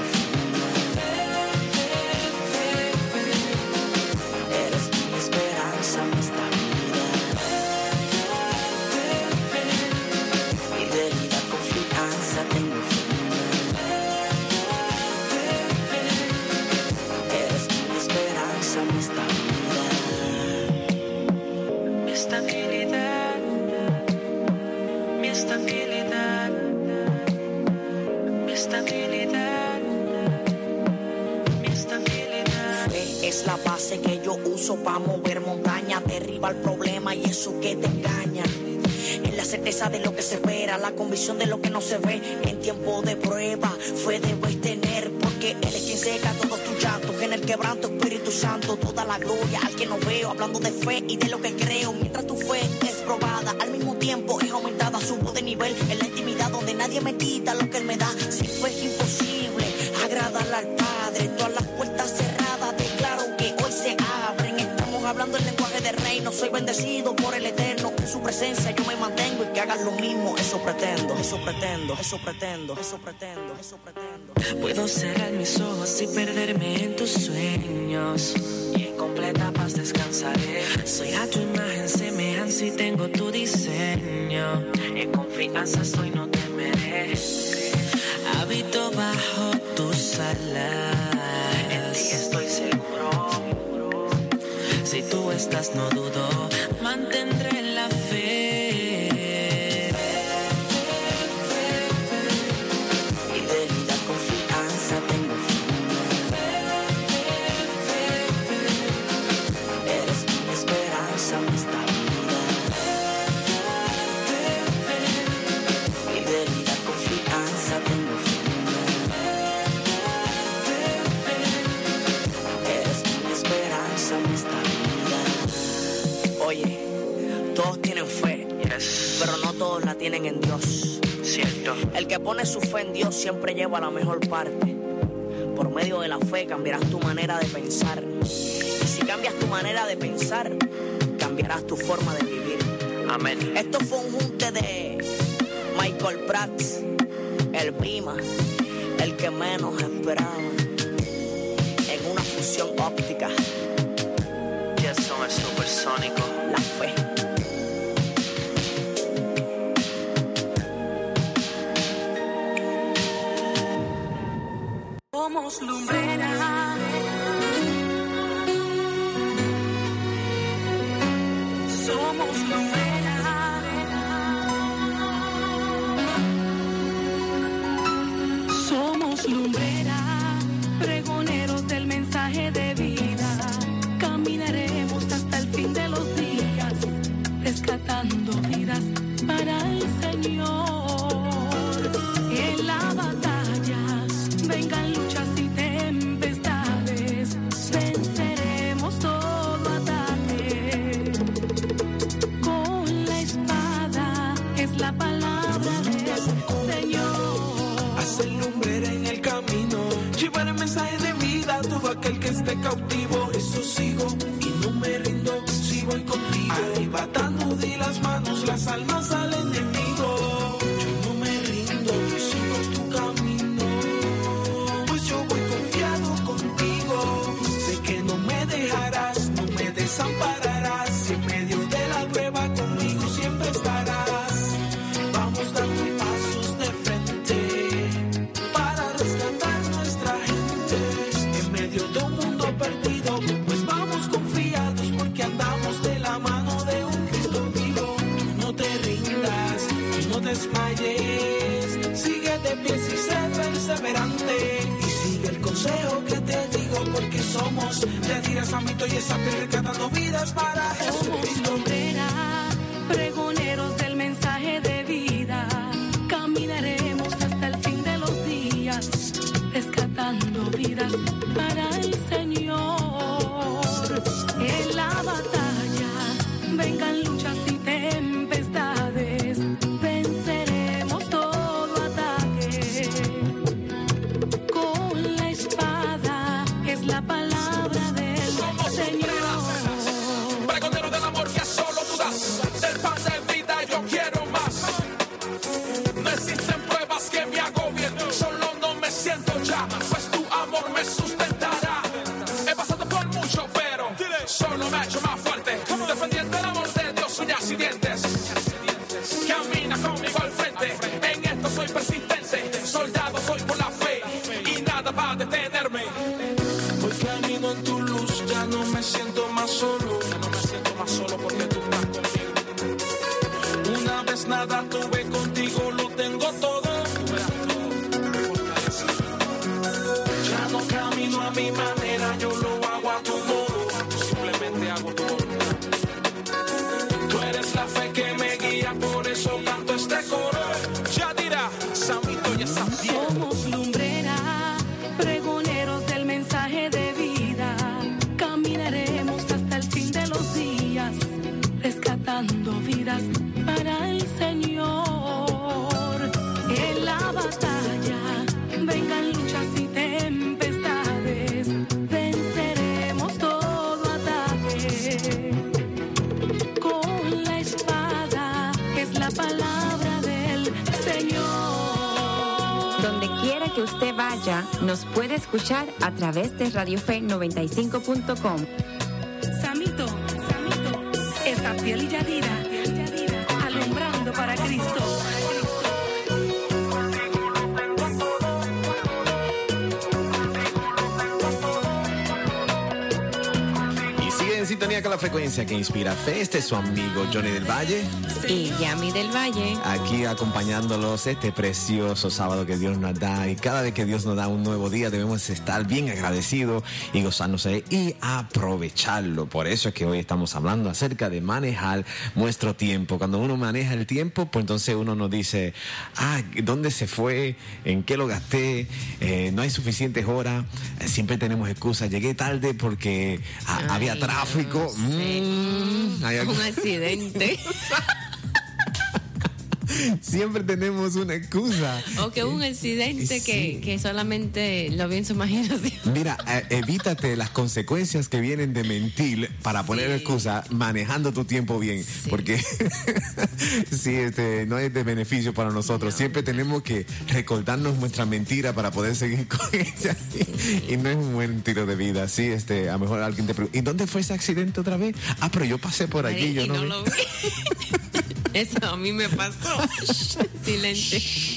Speaker 8: eres mi esperanza, mi estabilidad. Fidelidad, confianza, tengo eres mi esperanza, mi estabilidad. Mi estabilidad, mi estabilidad, mi estabilidad, mi estabilidad. Fe es la base que yo uso para mover montañas, derribar problemas y eso que te engaña. En la certeza de lo que se espera, la convicción de lo que no se ve. En tiempo de prueba, fe debes tener, porque Él es quien seca todos tus llantos. En el quebranto, Espíritu Santo, toda la gloria al que no veo. Hablando de fe y de lo que creo, mientras tu fe es probada, al mismo tiempo es aumentada. Subo de nivel en la intimidad donde nadie me quita lo que Él me da. Sin fe es imposible agradarle al Padre. Todas las puertas cerradas, declaro que hoy se abren. Estamos hablando el lenguaje del reino. Soy bendecido por el Eterno. En su presencia yo me mantengo y que hagan lo mismo. Eso pretendo, eso pretendo, eso pretendo, eso pretendo, eso pretendo. Puedo cerrar mis ojos y perderme en tus sueños, y en completa paz descansaré. Soy a tu imagen, semejanza y tengo tu diseño. En confianza estoy, no temeré. Habito bajo tus alas. En ti estoy seguro. Si tú estás, no dudo, mantendré la fe. Fidelidad, confianza, tengo eres mi esperanza, mi estabilidad. Fidelidad, confianza, tengo eres mi esperanza, mi estabilidad. Oye, todos tienen fe, pero no todos la tienen en Dios. Cierto. El que pone su fe en Dios siempre lleva la mejor parte. Por medio de la fe cambiarás tu manera de pensar. Y si cambias tu manera de pensar, cambiarás tu forma de vivir. Amén. Esto fue un junte de Michael Prats, el Prima, el que menos esperaba, en una fusión óptica. Jason, el supersónico. La fe. Somos lumbrera. Somos lumbrera.
Speaker 9: Somos lumbrera, pregoneros del mensaje de vida. Caminaremos hasta el fin de los días, rescatando vidas para el Señor. En la batalla vengan luchas y tempestades, venceremos todo ataque. Con la espada es la palabra del Señor.
Speaker 3: Hacer lumbrera en el camino, llevar el mensaje de vida a todo aquel que esté cautivo. Eso sigo y no me rindo, si voy contigo. Arrebatando de las manos las almas al enemigo. Yo no me rindo, yo sigo tu camino, pues yo voy confiado contigo. Sé que no me dejarás, no me desampararás. Si en medio de la prueba conmigo siempre estarás. Vamos dando pasos de frente para rescatar nuestra gente. En medio de un mundo perdido, pues vamos confiados porque andamos de la mano de un Cristo vivo. Tú no te rindas, tú no desmayes. Sigue de pie y sé perseverante. Y sigue el consejo que te digo, porque somos de Adidas, Amito y esa rescatando vidas para Jesucristo.
Speaker 9: Lumbrera, pregoneros del mensaje de vida, caminaremos hasta el fin de los días, rescatando vidas para el Señor. En la batalla vengan luchas y tempestades, venceremos todo ataque. Con la espada es la palabra
Speaker 3: más nada tuve, contigo lo tengo todo. Tú eras todo, me fortalece. Ya no camino a mi manera, yo lo hago a tu modo. Simplemente hago tu voluntad. Tú eres la fe que me guía, por eso canto este coro. Ya dirá, Samito y esa piel.
Speaker 9: Somos lumbrera, pregoneros del mensaje de vida. Caminaremos hasta el fin de los días, rescatando vidas para el Señor. En la batalla vengan luchas y tempestades, venceremos todo ataque. Con la espada es la palabra del Señor.
Speaker 6: Donde quiera que usted vaya, nos puede escuchar a través de Radio Fe 95.com.
Speaker 9: Samito, esa piel y Yadira, alumbrando para Cristo.
Speaker 1: Y sigue en sintonía con la frecuencia que inspira fe. Este es su amigo Johnny del Valle,
Speaker 2: Y Yami del Valle.
Speaker 1: aquí acompañándolos este precioso sábado que Dios nos da. Y cada vez que Dios nos da un nuevo día debemos estar bien agradecidos y gozarnos de él y aprovecharlo. Por eso es que hoy estamos hablando acerca de manejar nuestro tiempo. Cuando uno maneja el tiempo, pues entonces uno nos dice, ¿dónde se fue? ¿En qué lo gasté? No hay suficientes horas. Siempre tenemos excusas. Llegué tarde porque había tráfico.
Speaker 2: No sé.
Speaker 1: Hay algo-
Speaker 2: Un accidente.
Speaker 1: Siempre tenemos una excusa.
Speaker 2: O que un accidente
Speaker 1: Sí.
Speaker 2: que solamente lo vi en su imaginación.
Speaker 1: Mira, evítate las consecuencias que vienen de mentir para poner excusa manejando tu tiempo bien, porque sí, no es de beneficio para nosotros.
Speaker 2: No.
Speaker 1: Siempre tenemos que recordarnos nuestra mentira para poder seguir con ella. Y no es un buen tiro de vida. Sí, a lo mejor alguien te pregunta, ¿y dónde fue ese accidente otra vez? Pero yo pasé por allí, yo
Speaker 2: y
Speaker 1: no
Speaker 2: no
Speaker 1: vi.
Speaker 2: lo vi. Eso a mí me pasó. Silencio.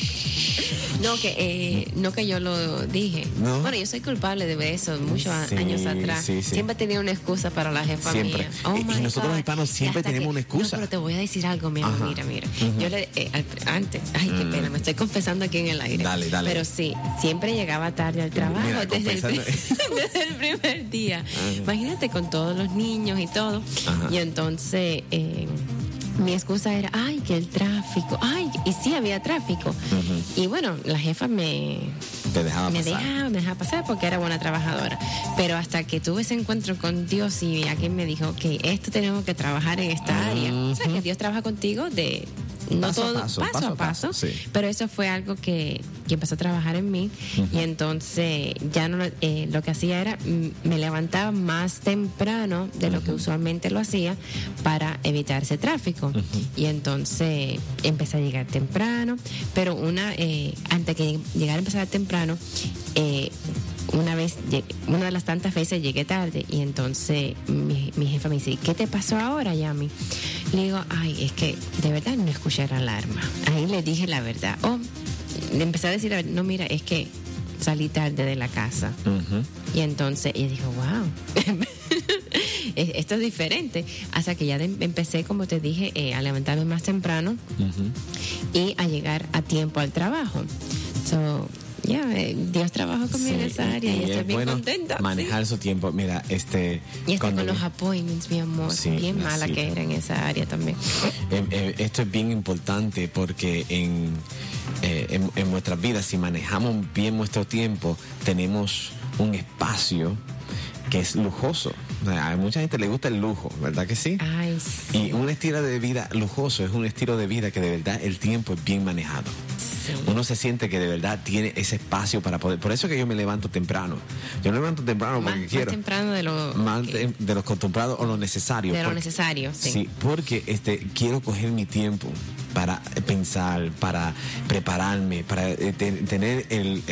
Speaker 2: No que yo lo dije.
Speaker 1: ¿No?
Speaker 2: Bueno, yo soy culpable de eso muchos
Speaker 1: Sí,
Speaker 2: años atrás.
Speaker 1: sí, sí.
Speaker 2: Siempre tenía una excusa para la jefa
Speaker 1: Siempre.
Speaker 2: mía. Oh
Speaker 1: Y
Speaker 2: my
Speaker 1: nosotros los
Speaker 2: God.
Speaker 1: hispanos siempre
Speaker 2: Y hasta
Speaker 1: tenemos una excusa.
Speaker 2: No, pero te voy a decir algo, mi amor.
Speaker 1: Ajá.
Speaker 2: Mira. Yo antes, ay, qué pena, me estoy confesando aquí en el aire.
Speaker 1: Dale.
Speaker 2: Pero sí, siempre llegaba tarde al trabajo
Speaker 1: Mira,
Speaker 2: desde
Speaker 1: confesando.
Speaker 2: desde el primer día. Imagínate con todos los niños y todo.
Speaker 1: Ajá.
Speaker 2: Y entonces mi excusa era, ay, que el tráfico. Ay, y sí había tráfico. Y bueno, la jefa me
Speaker 1: dejaba pasar.
Speaker 2: me dejaba pasar porque era buena trabajadora. Pero hasta que tuve ese encuentro con Dios y alguien me dijo que esto tenemos que trabajar en esta área. O sea, que Dios trabaja contigo de no
Speaker 1: Paso a
Speaker 2: todo
Speaker 1: paso,
Speaker 2: paso a paso,
Speaker 1: sí.
Speaker 2: pero eso fue algo que empezó a trabajar en mí. Y entonces ya no lo que hacía era me levantaba más temprano de lo que usualmente lo hacía para evitar ese tráfico. Y entonces empecé a llegar temprano, pero antes que llegara a empezar temprano, una de las tantas veces llegué tarde y entonces mi jefa me dice, ¿qué te pasó ahora, Yami? Le digo, ay, es que de verdad no escuché la alarma. Ahí le dije la verdad. Le empecé a decir, no, mira, es que salí tarde de la casa. Y entonces ella dijo, wow, esto es diferente. Hasta que ya empecé, como te dije, a levantarme más temprano y a llegar a tiempo al trabajo. Dios trabaja conmigo en esa área y estoy
Speaker 1: es
Speaker 2: bien
Speaker 1: bueno
Speaker 2: contenta.
Speaker 1: manejar su tiempo. Mira,
Speaker 2: Y
Speaker 1: cuando
Speaker 2: con los appointments, mi amor,
Speaker 1: Sí,
Speaker 2: bien mala
Speaker 1: sí.
Speaker 2: que era en esa área también.
Speaker 1: Esto es bien importante porque en nuestras vidas, si manejamos bien nuestro tiempo, tenemos un espacio que es lujoso. O sea, a mucha gente le gusta el lujo, ¿verdad que sí?
Speaker 2: Ay, sí.
Speaker 1: Y un estilo de vida lujoso es un estilo de vida que de verdad el tiempo es bien manejado.
Speaker 2: Sí.
Speaker 1: Uno se siente que de verdad tiene ese espacio para poder. Por eso es que yo me levanto temprano. Yo me levanto temprano porque
Speaker 2: Más
Speaker 1: quiero.
Speaker 2: temprano de lo
Speaker 1: Más
Speaker 2: que-
Speaker 1: de lo acostumbrado o lo necesario.
Speaker 2: de lo
Speaker 1: porque-
Speaker 2: necesario, sí.
Speaker 1: Sí, porque quiero coger mi tiempo para pensar, para prepararme, para tener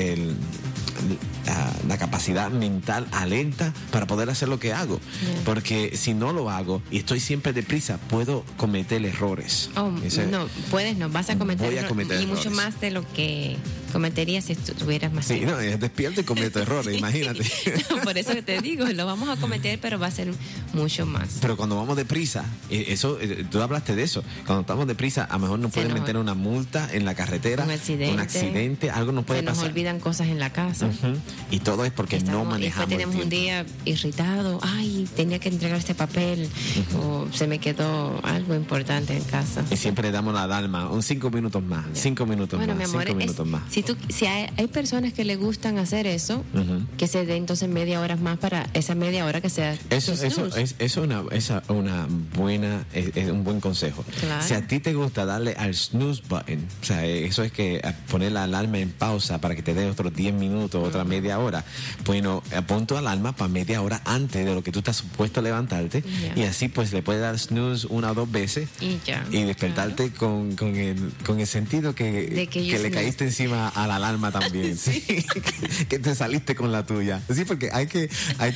Speaker 1: la capacidad mental alerta para poder hacer lo que hago.
Speaker 2: Yeah.
Speaker 1: Porque si no lo hago y estoy siempre deprisa, puedo cometer errores.
Speaker 2: Oh,
Speaker 1: Ese-
Speaker 2: no, vas a cometer,
Speaker 1: Voy a cometer
Speaker 2: y mucho
Speaker 1: errores.
Speaker 2: más de lo que cometerías si tuvieras más
Speaker 1: Sí,
Speaker 2: tiempo.
Speaker 1: no, es despierto y cometo errores, imagínate.
Speaker 2: No, por eso que te digo, lo vamos a cometer, pero va a ser mucho más.
Speaker 1: Pero cuando vamos deprisa, tú hablaste de eso. Cuando estamos deprisa, a lo mejor nos
Speaker 2: Se
Speaker 1: pueden
Speaker 2: nos-
Speaker 1: meter una multa en la carretera,
Speaker 2: Un accidente.
Speaker 1: algo nos puede
Speaker 2: Se nos
Speaker 1: pasar.
Speaker 2: olvidan cosas en la casa.
Speaker 1: Ujú. Y todo es porque no
Speaker 2: Estamos-
Speaker 1: manejamos
Speaker 2: después tenemos
Speaker 1: el
Speaker 2: un
Speaker 1: tiempo.
Speaker 2: día irritado, ay, tenía que entregar este papel, o se me quedó algo importante en casa.
Speaker 1: Y siempre le damos la alarma, 5 minutos más, 5 minutos
Speaker 2: Bueno, mi
Speaker 1: más,
Speaker 2: amor,
Speaker 1: 5 minutos más.
Speaker 2: si hay personas que le gustan hacer eso,
Speaker 1: Ujú.
Speaker 2: que se dé entonces media hora más para esa media hora que sea
Speaker 1: Eso
Speaker 2: su snooze.
Speaker 1: es una buena, es un buen consejo.
Speaker 2: Claro.
Speaker 1: Si a ti te gusta darle al snooze button, o sea, eso es que poner la alarma en pausa para que te dé otros 10 minutos, otra media hora, bueno, pon tu alarma para media hora antes de lo que tú estás supuesto a levantarte,
Speaker 2: Ya.
Speaker 1: y así pues le puedes dar snooze 1 o 2 veces
Speaker 2: Y ya,
Speaker 1: y despertarte con el sentido
Speaker 2: De que you
Speaker 1: le
Speaker 2: snooze.
Speaker 1: caíste encima a la alarma también, sí. Que te saliste con la tuya. Sí, porque hay que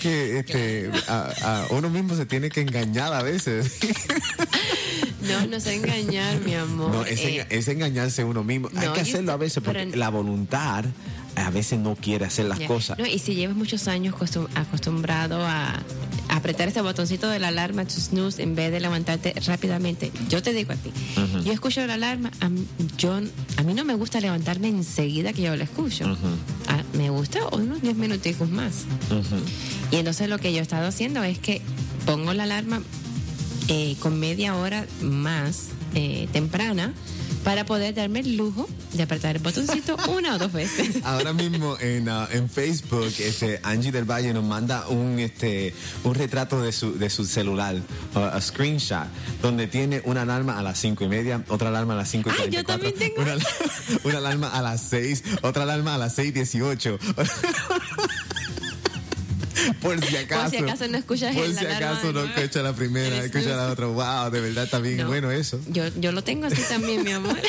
Speaker 1: a uno mismo se tiene que engañar a veces.
Speaker 2: No sé engañar, mi amor.
Speaker 1: No, es engañarse uno mismo. Hay
Speaker 2: no,
Speaker 1: que
Speaker 2: yo
Speaker 1: hacerlo a
Speaker 2: sé,
Speaker 1: veces porque
Speaker 2: pero-
Speaker 1: la voluntad a veces no quiere hacer las
Speaker 2: Ya.
Speaker 1: cosas.
Speaker 2: No, y si llevas muchos años acostumbrado a apretar ese botoncito de la alarma, tu snooze, en vez de levantarte rápidamente, yo te digo a ti, yo escucho la alarma, a mí no me gusta levantarme enseguida que yo la escucho. Me gusta unos 10 minuticos más. Y entonces lo que yo he estado haciendo es que pongo la alarma con media hora más temprana para poder darme el lujo de apretar el botoncito 1 o 2 veces.
Speaker 1: Ahora mismo en Facebook, Angie del Valle nos manda un retrato de su celular, a screenshot, donde tiene una alarma a las 5:30, otra alarma a las 5:44.
Speaker 2: Ay, yo también tengo.
Speaker 1: Una alarma a las 6, otra alarma a las 6:18. Por si acaso
Speaker 2: no escuchas
Speaker 1: Por
Speaker 2: el
Speaker 1: si
Speaker 2: alarma
Speaker 1: acaso no
Speaker 2: de nuevo.
Speaker 1: escucha la primera,
Speaker 2: El
Speaker 1: escucha la
Speaker 2: snooze.
Speaker 1: otra. Wow, de verdad está bien
Speaker 2: No.
Speaker 1: bueno eso.
Speaker 2: Yo lo tengo así también, mi amor.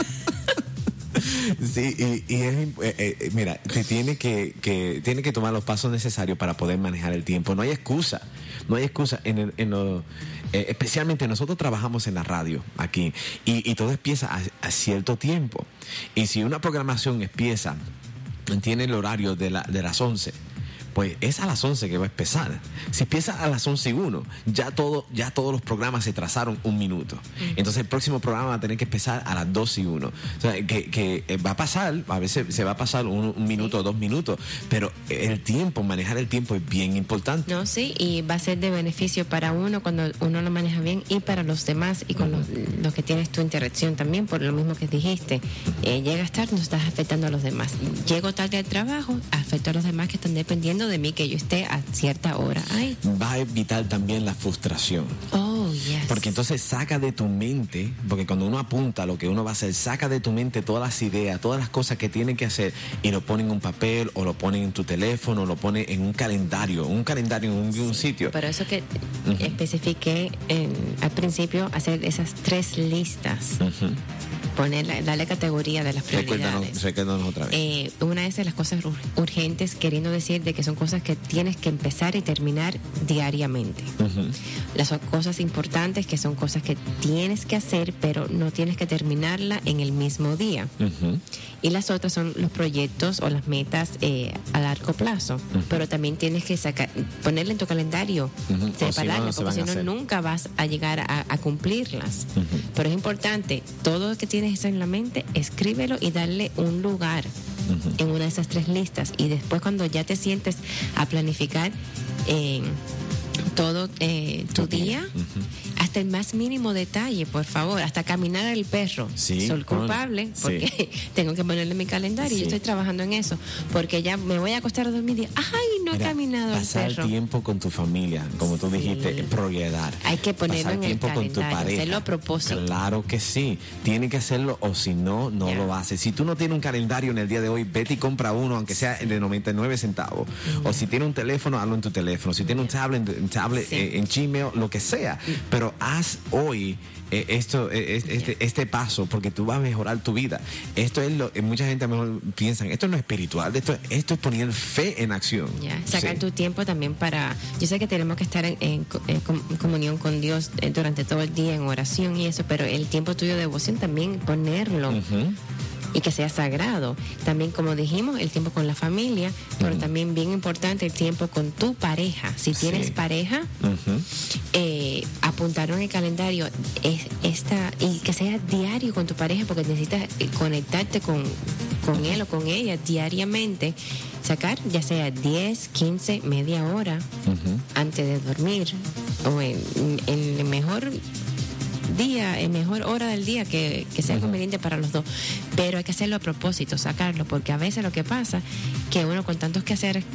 Speaker 1: Sí, y mira, te tiene que tomar los pasos necesarios para poder manejar el tiempo. No hay excusa. Especialmente nosotros trabajamos en la radio aquí y todo empieza a cierto tiempo. Y si una programación tiene el horario de las 11, pues es a las 11 que va a empezar. Si empieza a las 11:01, ya todos los programas se trazaron 1 minuto. Entonces el próximo programa va a tener que empezar a las 12:01. O sea, que va a pasar, a veces se va a pasar un minuto o 2 minutos, pero manejar el tiempo es bien importante.
Speaker 2: No, sí, y va a ser de beneficio para uno cuando uno lo maneja bien y para los demás y con los que tienes tu interacción también, por lo mismo que dijiste. Llegas tarde, no estás afectando a los demás. Llego tarde al trabajo, afecto a los demás que están dependiendo de mí que yo esté a cierta hora. Ay.
Speaker 1: Va a evitar también la frustración.
Speaker 2: Oh, yes.
Speaker 1: Porque entonces saca de tu mente, porque cuando uno apunta lo que uno va a hacer, saca de tu mente todas las ideas, todas las cosas que tienen que hacer y lo ponen en un papel o lo ponen en tu teléfono, o lo ponen en un calendario en un sitio.
Speaker 2: Por eso que especifiqué al principio hacer esas 3 listas. Darle categoría de las prioridades.
Speaker 1: Recuérdanos otra vez.
Speaker 2: Una es de las cosas urgentes, queriendo decir de que son cosas que tienes que empezar y terminar diariamente. Las cosas importantes, que son cosas que tienes que hacer, pero no tienes que terminarla en el mismo día. Y las otras son los proyectos o las metas a largo plazo. Pero también tienes que ponerla en tu calendario, separarla, porque si no nunca vas a llegar a cumplirlas. Pero es importante, todo lo que tienes eso en la mente, escríbelo y darle un lugar en una de esas 3 listas. Y después, cuando ya te sientes a planificar todo tu día, hasta el más mínimo detalle, por favor, hasta caminar al perro.
Speaker 1: Sí,
Speaker 2: soy culpable porque tengo que ponerle en mi calendario y yo estoy trabajando en eso, porque ya me voy a acostar a dormir y ay, no he caminado al
Speaker 1: pasar
Speaker 2: perro.
Speaker 1: tiempo con tu familia, como tú dijiste, prioridad.
Speaker 2: Hay que ponerlo
Speaker 1: pasar
Speaker 2: en el
Speaker 1: tiempo con tu
Speaker 2: calendario,
Speaker 1: pareja.
Speaker 2: hacerlo a propósito.
Speaker 1: Claro que sí, tiene que hacerlo o si no lo haces. Si tú no tienes un calendario en el día de hoy, vete y compra uno, aunque sea de 99 centavos. O si tienes un teléfono, hazlo en tu teléfono. Si tienes un tablet en Gmail, lo que sea. Pero haz hoy este paso, porque tú vas a mejorar tu vida. Esto es mucha gente a lo mejor piensan, esto no es espiritual, esto es poner fe en acción.
Speaker 2: Sacar tu tiempo también yo sé que tenemos que estar en comunión con Dios durante todo el día, en oración y eso, pero el tiempo tuyo de devoción también ponerlo y que sea sagrado. También, como dijimos, el tiempo con la familia, pero también bien importante el tiempo con tu pareja. Si tienes pareja, apuntarlo en el calendario y que sea diario con tu pareja, porque necesitas conectarte con él o con ella diariamente. Sacar ya sea 10, 15, media hora antes de dormir, o en el mejor día, en mejor hora del día que sea conveniente para los dos. Pero hay que hacerlo a propósito, sacarlo, porque a veces lo que pasa que uno con tantos quehaceres,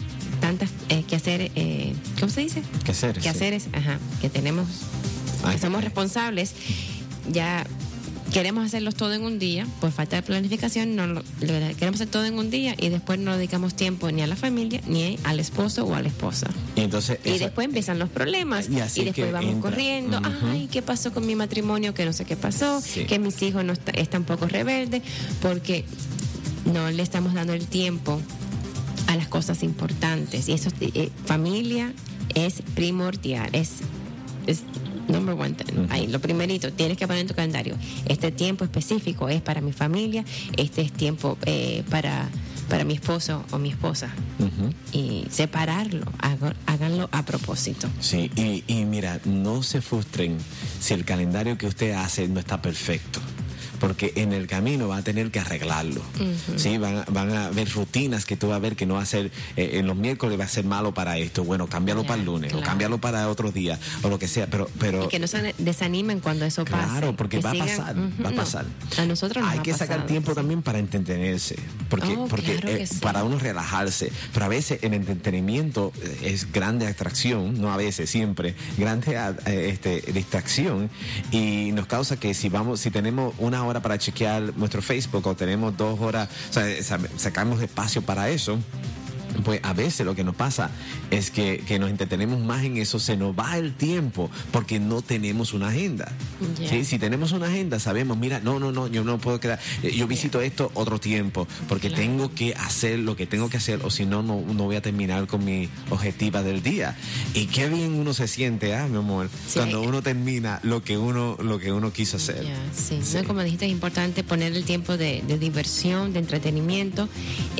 Speaker 2: ¿cómo se dice? Quehaceres, que tenemos, que somos responsables, ya queremos hacerlos todo en un día, por falta de planificación, queremos hacer todo en un día y después no dedicamos tiempo ni a la familia ni al esposo o a la esposa.
Speaker 1: Y entonces
Speaker 2: después empiezan los problemas y después vamos corriendo. Ay, ¿qué pasó con mi matrimonio? Que no sé qué pasó, que mis hijos están un poco rebeldes, porque no le estamos dando el tiempo a las cosas importantes. Y eso, familia es primordial, es number one. Ahí, lo primerito, tienes que poner en tu calendario: este tiempo específico es para mi familia, este es tiempo para mi esposo o mi esposa. Y separarlo, háganlo a propósito.
Speaker 1: Sí, y mira, no se frustren si el calendario que usted hace no está perfecto, porque en el camino va a tener que arreglarlo. ¿Sí? Van a haber rutinas que tú vas a ver que no va a ser, en los miércoles va a ser malo para esto, bueno, cámbialo para el lunes, o cámbialo para otro día, o lo que sea, pero
Speaker 2: y que no se desanimen cuando eso pase.
Speaker 1: Claro, porque va a pasar, va a pasar.
Speaker 2: A nosotros nos
Speaker 1: hay que sacar tiempo también para entretenerse, porque
Speaker 2: claro
Speaker 1: para uno relajarse, pero a veces el entretenimiento es grande atracción, no a veces, siempre, grande distracción, y nos causa que si tenemos una hora para chequear nuestro Facebook o tenemos 2 horas, o sea, sacamos espacio para eso, pues a veces lo que nos pasa es que nos entretenemos más en eso, se nos va el tiempo porque no tenemos una agenda. ¿Sí? Si tenemos una agenda, sabemos, mira, no, yo no puedo quedar, yo visito esto otro tiempo porque tengo que hacer lo que tengo que hacer, o si no voy a terminar con mi objetiva del día. Y qué bien uno se siente, mi amor, cuando uno termina lo que uno quiso hacer.
Speaker 2: No, como dijiste, es importante poner el tiempo de diversión, de entretenimiento.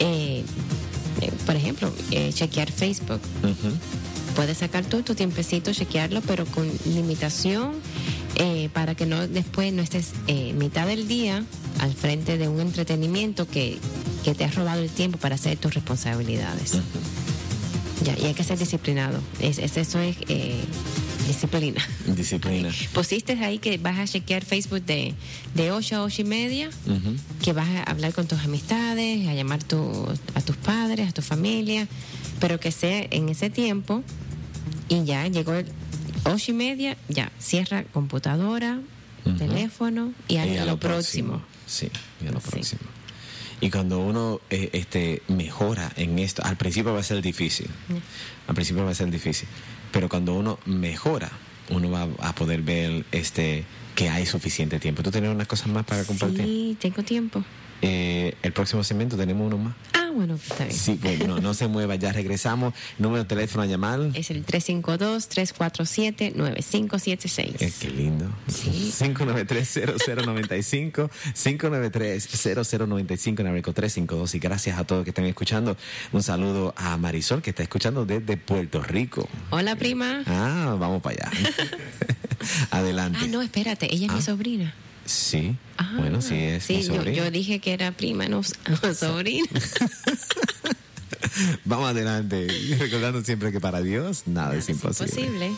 Speaker 2: Por ejemplo, chequear Facebook. Puedes sacar tu tiempecito, chequearlo, pero con limitación, para que después no estés mitad del día al frente de un entretenimiento que te ha robado el tiempo para hacer tus responsabilidades. Y hay que ser disciplinado. Eso es disciplina. Pusiste ahí que vas a chequear Facebook de 8 a 8 y media, que vas a hablar con tus amistades, a llamar a tus padres, a tu familia, pero que sea en ese tiempo. Y ya llegó 8 y media, ya cierra computadora, teléfono y a lo próximo.
Speaker 1: Sí, y a lo próximo. Y cuando uno mejora en esto, al principio va a ser difícil. Pero cuando uno mejora, uno va a poder ver que hay suficiente tiempo. ¿Tú tienes unas cosas más para compartir?
Speaker 2: Sí, tengo tiempo.
Speaker 1: El próximo segmento tenemos uno más.
Speaker 2: Bueno, está bien.
Speaker 1: Sí, pues no se mueva, ya regresamos. Número de teléfono a llamar
Speaker 2: es el 352-347-9576.
Speaker 1: Qué lindo.
Speaker 2: Sí.
Speaker 1: 593-0095, 593-0095 en Américo 352. Y gracias a todos que están escuchando. Un saludo a Marisol, que está escuchando desde Puerto Rico.
Speaker 2: Hola, prima.
Speaker 1: Vamos para allá. Adelante.
Speaker 2: No, espérate, ella es mi sobrina.
Speaker 1: Sí, bueno, sí es mi sobrina.
Speaker 2: Yo dije que era prima, no sobrina.
Speaker 1: Vamos adelante, recordando siempre que para Dios nada es imposible.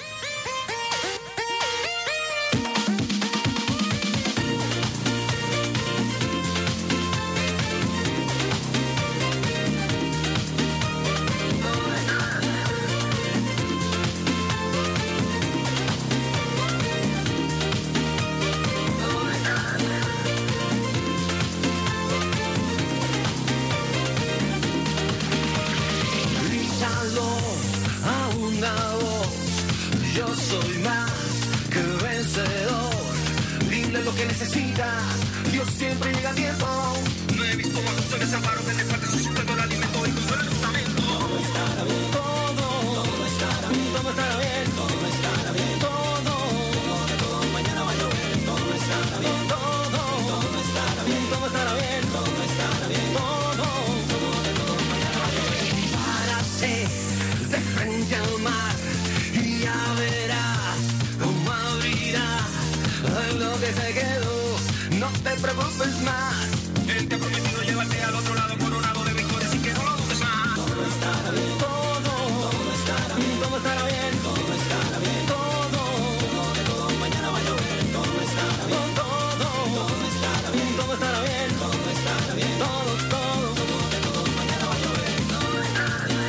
Speaker 3: no te preocupes más. Él te ha prometido llevarte al otro lado coronado de victoria, así que no lo dudes más. Todo estará bien, todo estará bien, todo estará bien, todo estará bien, todo, mañana va a llover, todo estará bien, todo estará bien, todo estará bien, todo estará bien, todo, mañana va a llover, todo estará bien.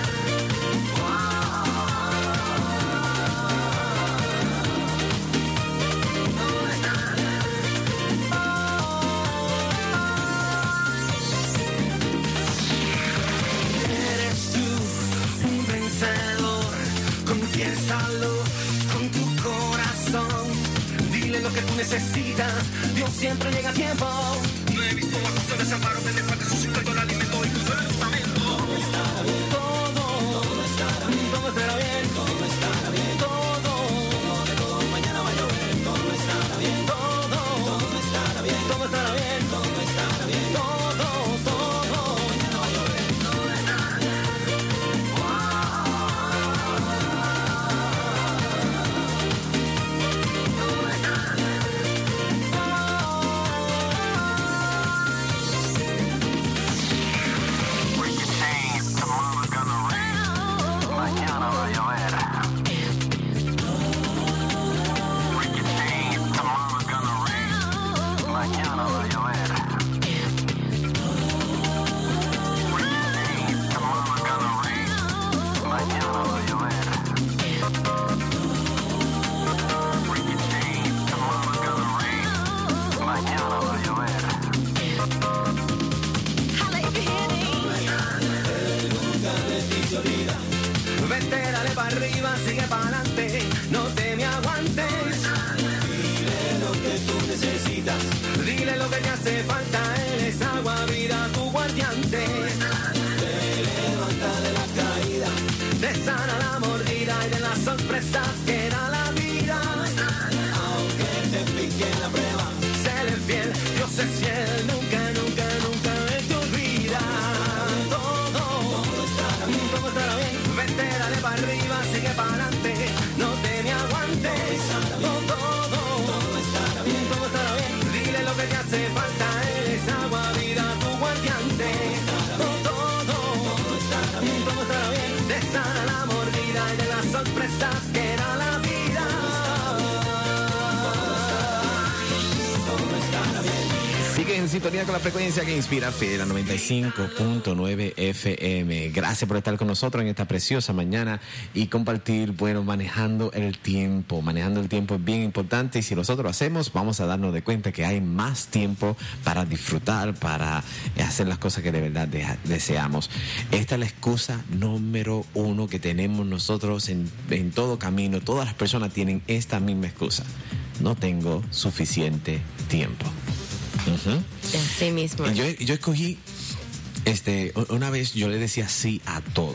Speaker 3: Confiésalo con tu corazón. Dile lo que tú necesitas. Dios siempre llega a tiempo. No he visto a tu desamparo que te falte sustento, el alimento y tu fundamento. Todo estará bien, todo estará bien, todo estará bien, todo estará bien, todo, mañana va a llover, todo estará bien, todo estará bien, todo estará bien, todo estará bien, todo, mañana va a llover, todo estará bien. Vete, dale para arriba, sigue para adelante, no te me aguantes. Dile lo que tú necesitas, dile lo que te hace falta. Él es agua, vida, tu guardiante. Te levanta de la caída, te sana la mordida y de las sorpresas que da la vida. Aunque te pique la prueba, séle fiel, Dios es fiel, nunca, nunca, nunca Él te olvida. Todo estará bien, vete, dale para arriba, sigue para adelante, no te me aguantes. Todo estará bien, todo estará bien, dile lo que te hace falta, Él es agua, vida, tu guardiante. Todo estará bien, todo estará bien, te sana la mordida y de las sorpresas que da la vida. Todo estará bien.
Speaker 1: Sigue en sintonía con la frecuencia que inspira fe, la 95.9 FM. Gracias por estar con nosotros en esta preciosa mañana y compartir, bueno, manejando el tiempo. Manejando el tiempo es bien importante y si nosotros lo hacemos, vamos a darnos de cuenta que hay más tiempo para disfrutar, para hacer las cosas que de verdad deseamos. Esta es la excusa número uno que tenemos nosotros en todo camino. Todas las personas tienen esta misma excusa. No tengo suficiente tiempo. Uh-huh.
Speaker 2: Así mismo.
Speaker 1: Yo escogí, una vez yo le decía sí a todo.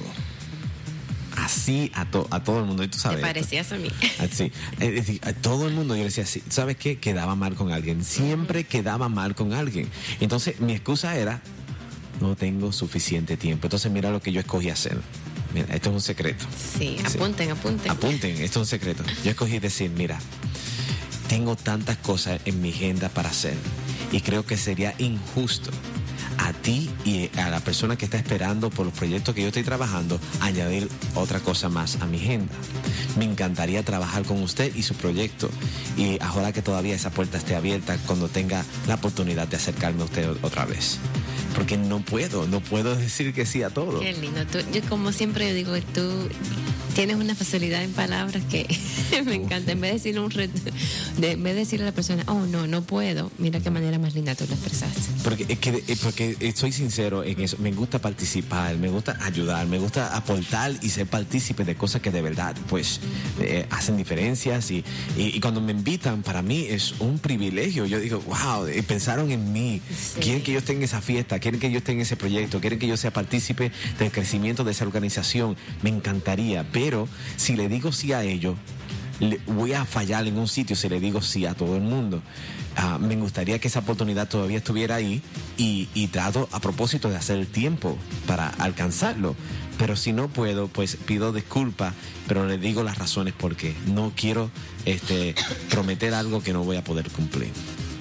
Speaker 1: Así a todo el mundo, y tú sabes.
Speaker 2: Te parecías a mí.
Speaker 1: Así, es decir, a todo el mundo yo le decía sí. ¿Sabes qué? Quedaba mal con alguien. Siempre quedaba mal con alguien. Entonces mi excusa era, no tengo suficiente tiempo. Entonces mira lo que yo escogí hacer. Mira, esto es un secreto.
Speaker 2: Sí, apunten.
Speaker 1: Apunten, esto es un secreto. Yo escogí decir, mira, tengo tantas cosas en mi agenda para hacer y creo que sería injusto a ti y a la persona que está esperando por los proyectos que yo estoy trabajando añadir otra cosa más a mi agenda. Me encantaría trabajar con usted y su proyecto y ojalá que todavía esa puerta esté abierta cuando tenga la oportunidad de acercarme a usted otra vez. Porque no puedo decir que sí a todo.
Speaker 2: Qué lindo. Yo como siempre digo, tú tienes una facilidad en palabras que me encanta. En vez de decirle a la persona, oh, no puedo, mira qué manera más linda tú lo expresaste.
Speaker 1: Porque soy sincero en eso. Me gusta participar, me gusta ayudar, me gusta aportar y ser partícipe de cosas que de verdad pues hacen diferencias. Y cuando me invitan, para mí es un privilegio. Yo digo, wow, pensaron en mí. Sí. Quieren que yo esté en esa fiesta, quieren que yo esté en ese proyecto, quieren que yo sea partícipe del crecimiento de esa organización. Me encantaría, pero si le digo sí a ellos, voy a fallar en un sitio si le digo sí a todo el mundo. Me gustaría que esa oportunidad todavía estuviera ahí y trato a propósito de hacer el tiempo para alcanzarlo. Pero si no puedo, pues pido disculpas, pero le digo las razones porque no quiero prometer algo que no voy a poder cumplir.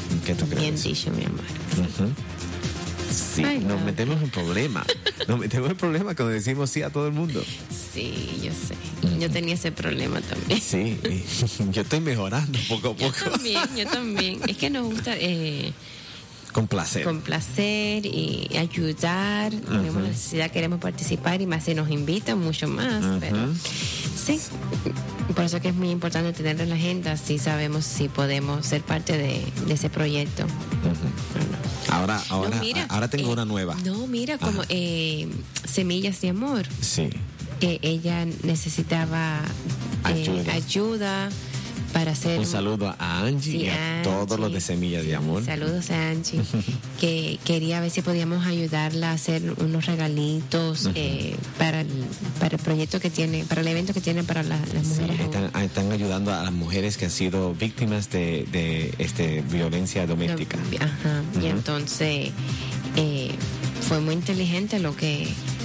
Speaker 1: ¿Qué tú crees?
Speaker 2: Bien dicho, mi amor.
Speaker 1: Ujú. Sí,
Speaker 2: Ay,
Speaker 1: nos
Speaker 2: no.
Speaker 1: metemos en problemas. Nos metemos en problemas cuando decimos sí a todo el mundo.
Speaker 2: Sí, yo sé. Yo tenía ese problema también.
Speaker 1: Sí, yo estoy mejorando poco a
Speaker 2: Yo
Speaker 1: poco.
Speaker 2: también. Es que nos gusta
Speaker 1: Con placer.
Speaker 2: complacer y ayudar. Tenemos la necesidad, queremos participar y más si nos invitan, mucho más. Pero sí, por eso que es muy importante tenerlo en la agenda, si sabemos si podemos ser parte de ese proyecto.
Speaker 1: Ahora
Speaker 2: No, mira,
Speaker 1: tengo una nueva.
Speaker 2: No, mira, como Semillas de Amor.
Speaker 1: Sí.
Speaker 2: Que ella necesitaba ayuda para hacer
Speaker 1: Un saludo a Angie
Speaker 2: Sí,
Speaker 1: y a
Speaker 2: Angie.
Speaker 1: todos los de Semillas de Amor.
Speaker 2: Saludos a Angie, que quería ver si podíamos ayudarla a hacer unos regalitos para el proyecto que tiene, para el evento que tiene para las
Speaker 1: Sí,
Speaker 2: mujeres.
Speaker 1: están ayudando a las mujeres que han sido víctimas de violencia doméstica.
Speaker 2: Ajá. Y entonces fue muy inteligente lo que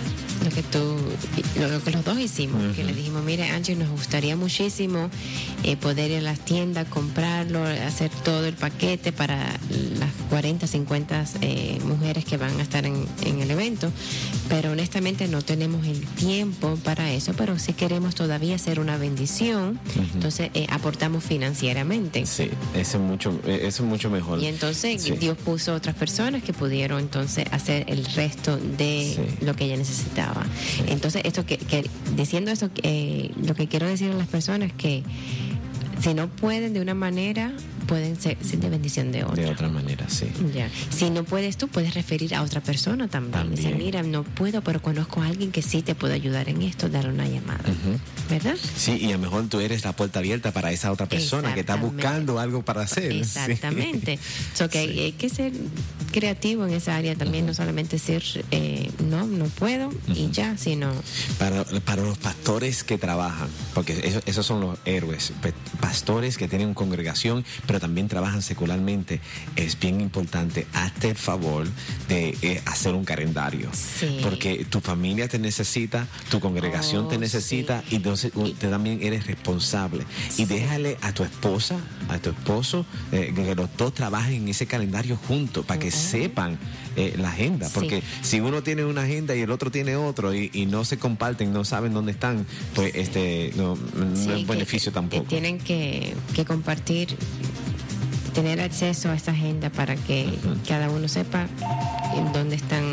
Speaker 2: los dos hicimos, que le dijimos, mire Angie, nos gustaría muchísimo poder ir a las tiendas, comprarlo, hacer todo el paquete para las 40, 50 mujeres que van a estar en el evento, pero honestamente no tenemos el tiempo para eso, pero sí queremos todavía hacer una bendición, entonces aportamos financieramente.
Speaker 1: Sí, eso es mucho mejor.
Speaker 2: Y entonces
Speaker 1: Sí.
Speaker 2: Dios puso otras personas que pudieron entonces hacer el resto de lo que ella necesitaba. Entonces, esto diciendo eso, lo que quiero decir a las personas es que si no pueden de una manera, pueden ser de bendición de otra.
Speaker 1: De otra manera, sí.
Speaker 2: Ya. Si no puedes tú, puedes referir a otra persona también. Decir, mira, no puedo, pero conozco a alguien que sí te puede ayudar en esto, dar una llamada. ¿Verdad?
Speaker 1: Sí, y a lo mejor tú eres la puerta abierta para esa otra persona que está buscando algo para hacer.
Speaker 2: Exactamente. So que hay que ser creativo en esa área también, no solamente decir no puedo y ya, sino
Speaker 1: Para los pastores que trabajan, porque esos son los héroes, pastores que tienen congregación, pero también trabajan secularmente, es bien importante, hazte el favor de hacer un calendario, porque tu familia te necesita, tu congregación te necesita, y entonces usted también eres responsable, y déjale a tu esposa, a tu esposo, que los dos trabajen en ese calendario juntos, para que sepan la agenda, porque si uno tiene una agenda y el otro tiene otro, y no se comparten, no saben dónde están, pues no es beneficio tampoco.
Speaker 2: Tienen que compartir, tener acceso a esa agenda para que cada uno sepa en dónde están,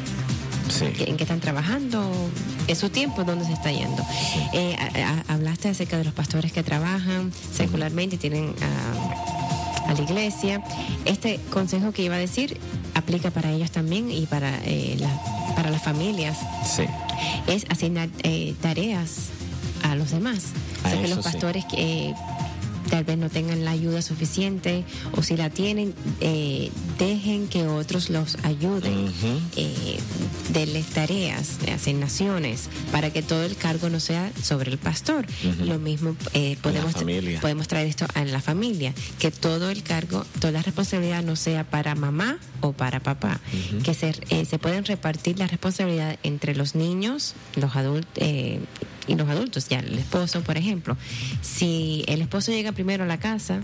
Speaker 2: en qué están trabajando, en su tiempo, dónde se está yendo. Hablaste acerca de los pastores que trabajan secularmente y tienen a la iglesia. Este consejo que iba a decir aplica para ellos también y para las familias.
Speaker 1: Sí.
Speaker 2: Es asignar tareas a los demás. O sea, que los pastores tal vez no tengan la ayuda suficiente, o si la tienen, dejen que otros los ayuden, denles tareas, asignaciones, para que todo el cargo no sea sobre el pastor. Lo mismo podemos traer esto a la familia, que todo el cargo, toda la responsabilidad no sea para mamá o para papá, que se pueden repartir la responsabilidad entre los niños, los adultos, y los adultos, ya el esposo, por ejemplo. Si el esposo llega primero a la casa,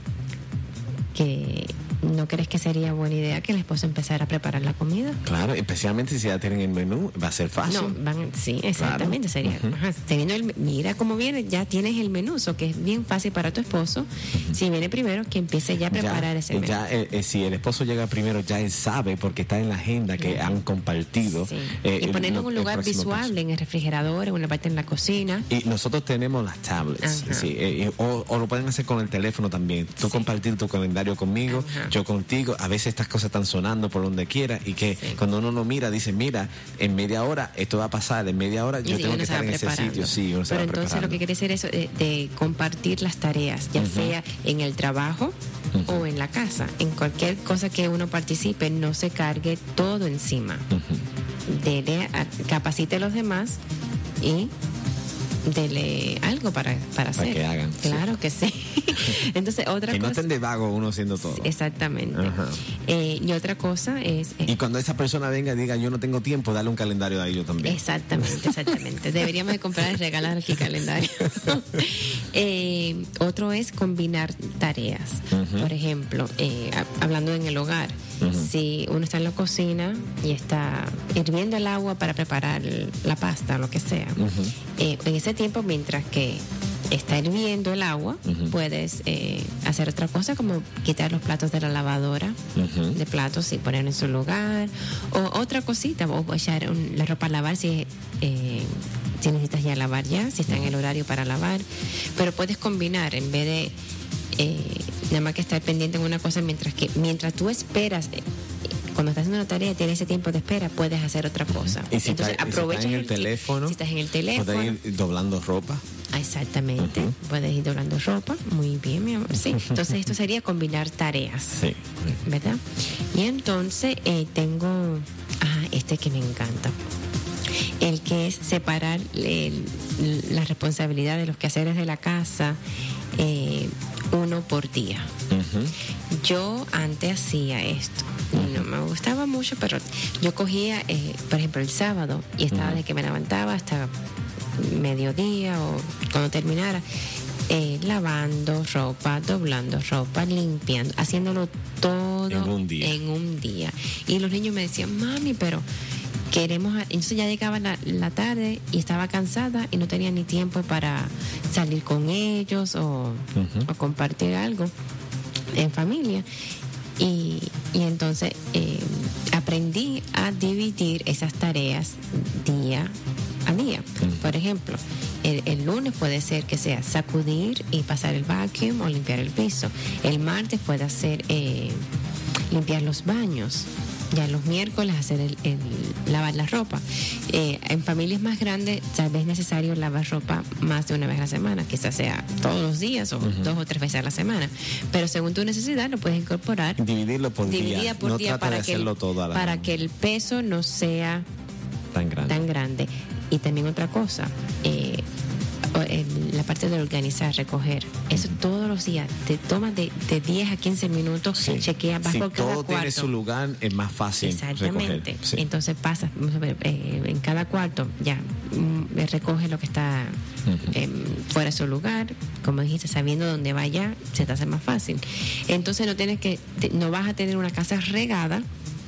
Speaker 2: que ¿no crees que sería buena idea que el esposo empezara a preparar la comida?
Speaker 1: Claro, especialmente si ya tienen el menú, va a ser fácil.
Speaker 2: Sí, exactamente, sería. Mira cómo viene, ya tienes el menú, so que es bien fácil para tu esposo. Si viene primero, que empiece ya a preparar ese menú.
Speaker 1: Si el esposo llega primero, ya él sabe, porque está en la agenda que han compartido.
Speaker 2: Y ponerlo en un lugar visual, en el refrigerador, en una parte en la cocina.
Speaker 1: Y nosotros tenemos las tablets, o lo pueden hacer con el teléfono también. Tú compartir tu calendario conmigo, yo contigo. A veces estas cosas están sonando por donde quiera, y que cuando uno lo mira, dice, mira, en media hora esto va a pasar, en media hora yo tengo que estar en ese sitio. Sí, uno se
Speaker 2: Pero
Speaker 1: va
Speaker 2: entonces
Speaker 1: preparando.
Speaker 2: lo que quiere decir es de compartir las tareas, ya sea en el trabajo o en la casa. En cualquier cosa que uno participe, no se cargue todo encima. Capacite a los demás y dele algo para hacer.
Speaker 1: que hagan, sí.
Speaker 2: Claro que sí. Entonces, otra
Speaker 1: Que no
Speaker 2: cosa.
Speaker 1: estén de vago uno haciendo todo.
Speaker 2: Exactamente.
Speaker 1: Ajá.
Speaker 2: Y otra cosa es.
Speaker 1: Y cuando esa persona venga y diga yo no tengo tiempo, dale un calendario a ellos también.
Speaker 2: Exactamente. Deberíamos de comprar y regalar aquí calendario. Otro es combinar tareas. Por ejemplo, hablando en el hogar, si uno está en la cocina y está hirviendo el agua para preparar la pasta o lo que sea, en ese tiempo, mientras que está hirviendo el agua, puedes hacer otra cosa como quitar los platos de la lavadora de platos y poner en su lugar, o otra cosita, o echar la ropa a lavar si necesitas ya lavar ya, si está en el horario para lavar, pero puedes combinar en vez de nada más que estar pendiente en una cosa mientras tú esperas. Cuando estás haciendo una tarea, tienes ese tiempo de espera, puedes hacer otra cosa.
Speaker 1: Y si
Speaker 2: Entonces,
Speaker 1: estás en el teléfono,
Speaker 2: si estás en el teléfono,
Speaker 1: puedes ir doblando ropa.
Speaker 2: Exactamente, puedes ir doblando ropa. Muy bien, mi amor. Sí, entonces esto sería combinar tareas.
Speaker 1: Sí.
Speaker 2: ¿Verdad? Y entonces tengo este que me encanta. El que es separar la responsabilidad de los quehaceres de la casa uno por día. Yo antes hacía esto. No me gustaba mucho, pero yo cogía, por ejemplo, el sábado y estaba de que me levantaba hasta mediodía o cuando terminara, lavando ropa, doblando ropa, limpiando, haciéndolo todo
Speaker 1: en un día.
Speaker 2: Y los niños me decían, mami, pero queremos. Entonces ya llegaba la tarde y estaba cansada y no tenía ni tiempo para salir con ellos o compartir algo en familia. Y entonces aprendí a dividir esas tareas día a día. Por ejemplo, el lunes puede ser que sea sacudir y pasar el vacuum o limpiar el piso. El martes puede ser limpiar los baños. Ya los miércoles hacer el lavar la ropa. En familias más grandes tal vez es necesario lavar ropa más de una vez a la semana, quizás sea todos los días o 2 o 3 veces a la semana, pero según tu necesidad lo puedes incorporar.
Speaker 1: Dividirlo por
Speaker 2: día
Speaker 1: no
Speaker 2: día
Speaker 1: trata de hacerlo todo a la
Speaker 2: para
Speaker 1: vez.
Speaker 2: que el peso no sea
Speaker 1: tan grande.
Speaker 2: Y también otra cosa, la parte de organizar, recoger, eso todos los días te toma de 10 a 15 minutos, chequea, vas
Speaker 1: si
Speaker 2: por cada
Speaker 1: todo
Speaker 2: cuarto.
Speaker 1: tiene su lugar, es más fácil
Speaker 2: Exactamente.
Speaker 1: recoger. Sí.
Speaker 2: Entonces pasas, vamos a ver, en cada cuarto ya recoge lo que está fuera de su lugar, como dijiste, sabiendo dónde vaya, se te hace más fácil. Entonces no vas a tener una casa regada,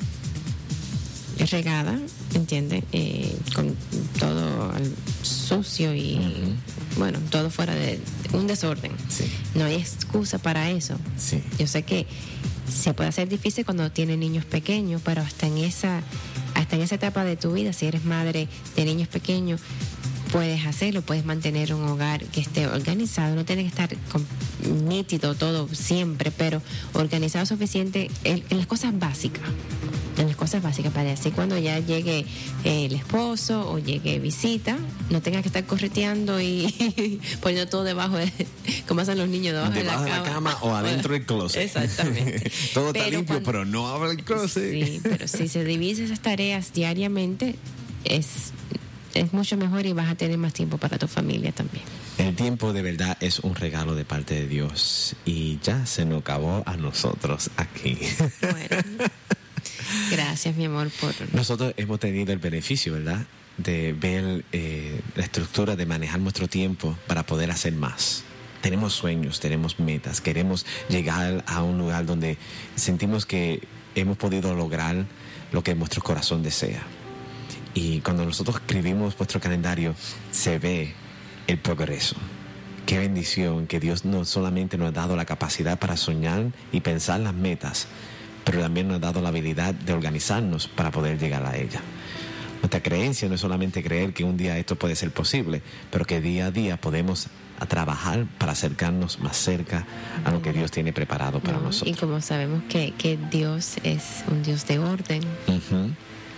Speaker 2: ¿entiendes? Con todo sucio y bueno, todo fuera de un desorden.
Speaker 1: Sí.
Speaker 2: No hay excusa para eso.
Speaker 1: Sí.
Speaker 2: Yo sé que se puede hacer difícil cuando tienes niños pequeños, pero hasta en esa etapa de tu vida, si eres madre de niños pequeños, puedes hacerlo, puedes mantener un hogar que esté organizado, no tiene que estar nítido todo siempre, pero organizado suficiente en las cosas básicas. Para así cuando ya llegue el esposo o llegue visita, no tengas que estar correteando y poniendo todo debajo como hacen los niños debajo de la
Speaker 1: cama o adentro del closet.
Speaker 2: Exactamente.
Speaker 1: Todo está limpio, pero no abre el closet.
Speaker 2: Sí, pero si se divide esas tareas diariamente, es mucho mejor y vas a tener más tiempo para tu familia también.
Speaker 1: El tiempo de verdad es un regalo de parte de Dios y ya se nos acabó a nosotros aquí.
Speaker 2: Bueno, gracias, mi amor, por...
Speaker 1: Nosotros hemos tenido el beneficio, ¿verdad?, de ver la estructura de manejar nuestro tiempo para poder hacer más. Tenemos sueños, tenemos metas, queremos llegar a un lugar donde sentimos que hemos podido lograr lo que nuestro corazón desea. Y cuando nosotros escribimos nuestro calendario, se ve el progreso. Qué bendición que Dios no solamente nos ha dado la capacidad para soñar y pensar las metas, pero también nos ha dado la habilidad de organizarnos para poder llegar a ella. Nuestra creencia no es solamente creer que un día esto puede ser posible, pero que día a día podemos trabajar para acercarnos más cerca a lo que Dios tiene preparado para nosotros.
Speaker 2: Y como sabemos que Dios es un Dios de orden,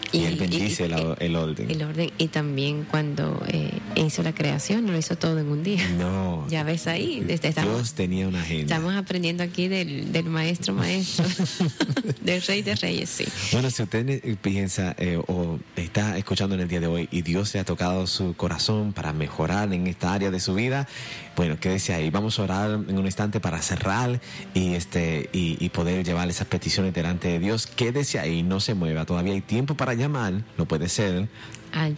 Speaker 1: Y Él bendice el orden.
Speaker 2: El orden. Y también cuando hizo la creación, no lo hizo todo en un día.
Speaker 1: No.
Speaker 2: Ya ves ahí.
Speaker 1: Dios tenía una agenda.
Speaker 2: Estamos aprendiendo aquí del maestro, del Rey de Reyes, sí.
Speaker 1: Bueno, si usted piensa o está escuchando en el día de hoy y Dios le ha tocado su corazón para mejorar en esta área de su vida, bueno, quédese ahí. Vamos a orar en un instante para cerrar y poder llevar esas peticiones delante de Dios. Quédese ahí, no se mueva. Todavía hay tiempo para llamar, lo puede ser
Speaker 2: al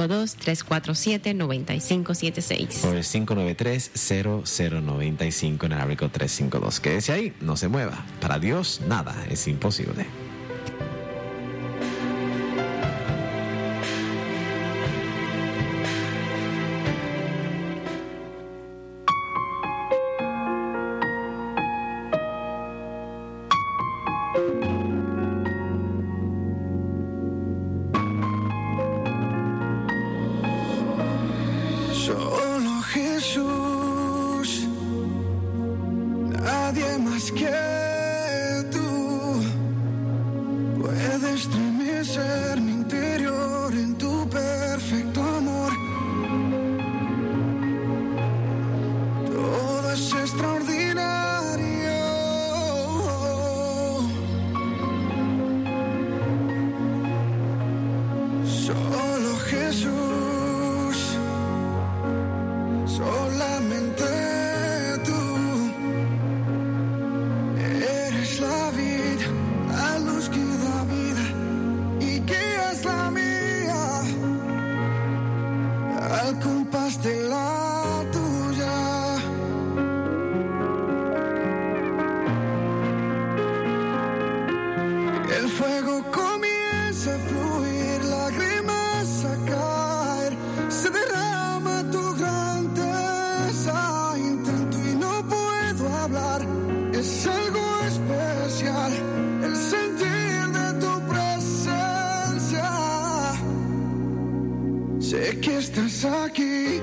Speaker 2: 352-347-9576
Speaker 1: o el 593-0095 en el área 352. Quédese ahí, no se mueva. Para Dios nada es imposible.
Speaker 3: Solo Jesús, nadie más que tú puede estremecer mi interior en tu perfecto amor. Todo es extraordinario. Solo Jesús, solamente tú eres la vida, la luz que da vida y que es la mía al compás de la tuya. El fuego comienza a fluir, lágrimas a caer, se derrama tu grandeza. Intento y no puedo hablar, es algo especial el sentir de tu presencia. Sé que estás aquí,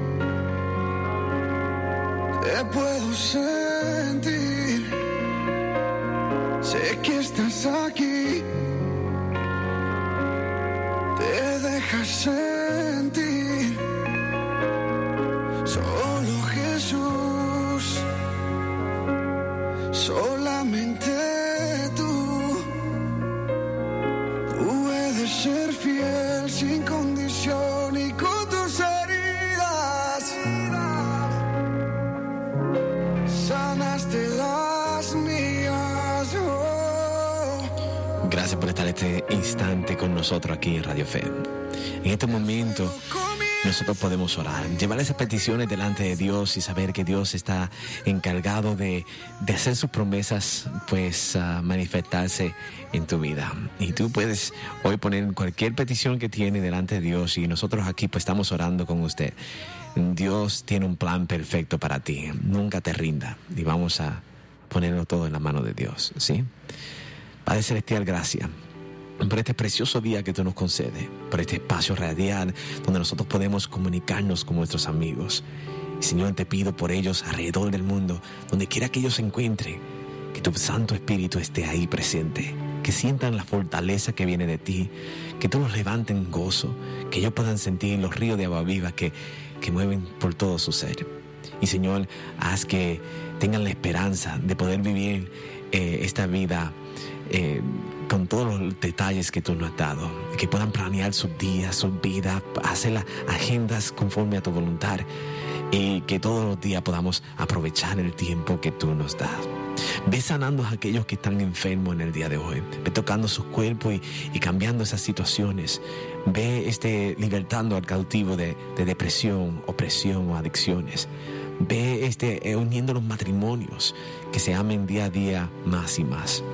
Speaker 3: te puedo sentir. Sé que estás aquí, te dejas sentir. Solo Jesús, solamente tú puedes ser fiel sin condición y con tus heridas sanaste las mías. Oh.
Speaker 1: Gracias por estar este instante con nosotros aquí en Radio Fe. En este momento nosotros podemos orar, llevar esas peticiones delante de Dios y saber que Dios está encargado de hacer sus promesas, pues manifestarse en tu vida. Y tú puedes hoy poner cualquier petición que tiene delante de Dios y nosotros aquí pues estamos orando con usted. Dios tiene un plan perfecto para ti, nunca te rinda y vamos a ponerlo todo en la mano de Dios, ¿sí? Padre Celestial, gracias por este precioso día que tú nos concedes, por este espacio radial donde nosotros podemos comunicarnos con nuestros amigos. Y Señor, te pido por ellos alrededor del mundo, donde quiera que ellos se encuentren, que tu Santo Espíritu esté ahí presente, que sientan la fortaleza que viene de ti, que tú los levanten en gozo, que ellos puedan sentir los ríos de agua viva que mueven por todo su ser. Y Señor, haz que tengan la esperanza de poder vivir esta vida con todos los detalles que tú nos has dado, que puedan planear sus días, sus vidas, hacer las agendas conforme a tu voluntad y que todos los días podamos aprovechar el tiempo que tú nos das. Ve sanando a aquellos que están enfermos en el día de hoy, ve tocando sus cuerpos y cambiando esas situaciones. Ve libertando al cautivo de depresión, opresión o adicciones. Ve uniendo los matrimonios, que se amen día a día más y más.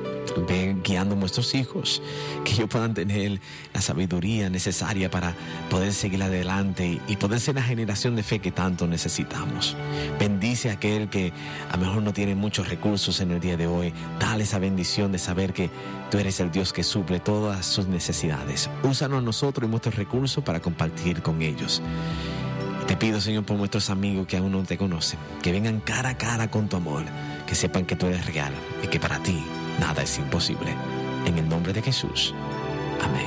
Speaker 1: Ve guiando a nuestros hijos, que ellos puedan tener la sabiduría necesaria para poder seguir adelante y poder ser la generación de fe que tanto necesitamos. Bendice a aquel que a lo mejor no tiene muchos recursos en el día de hoy. Dale esa bendición de saber que tú eres el Dios que suple todas sus necesidades. Úsanos nosotros y nuestros recursos para compartir con ellos. Te pido, Señor, por nuestros amigos que aún no te conocen, que vengan cara a cara con tu amor, que sepan que tú eres real y que para ti nada es imposible. En el nombre de Jesús. Amén.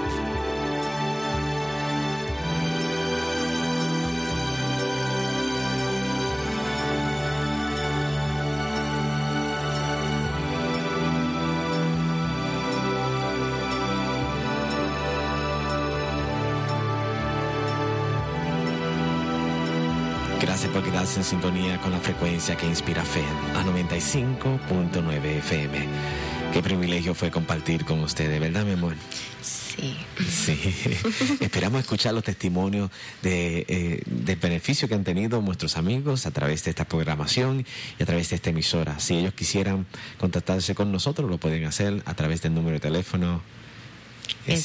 Speaker 1: Gracias por quedarse en sintonía con la frecuencia que inspira fe a 95.9 FM. Qué privilegio fue compartir con ustedes, ¿verdad, mi amor?
Speaker 2: Sí.
Speaker 1: Sí. Esperamos escuchar los testimonios del beneficio que han tenido nuestros amigos a través de esta programación y a través de esta emisora. Si ellos quisieran contactarse con nosotros, lo pueden hacer a través del número de teléfono.
Speaker 2: El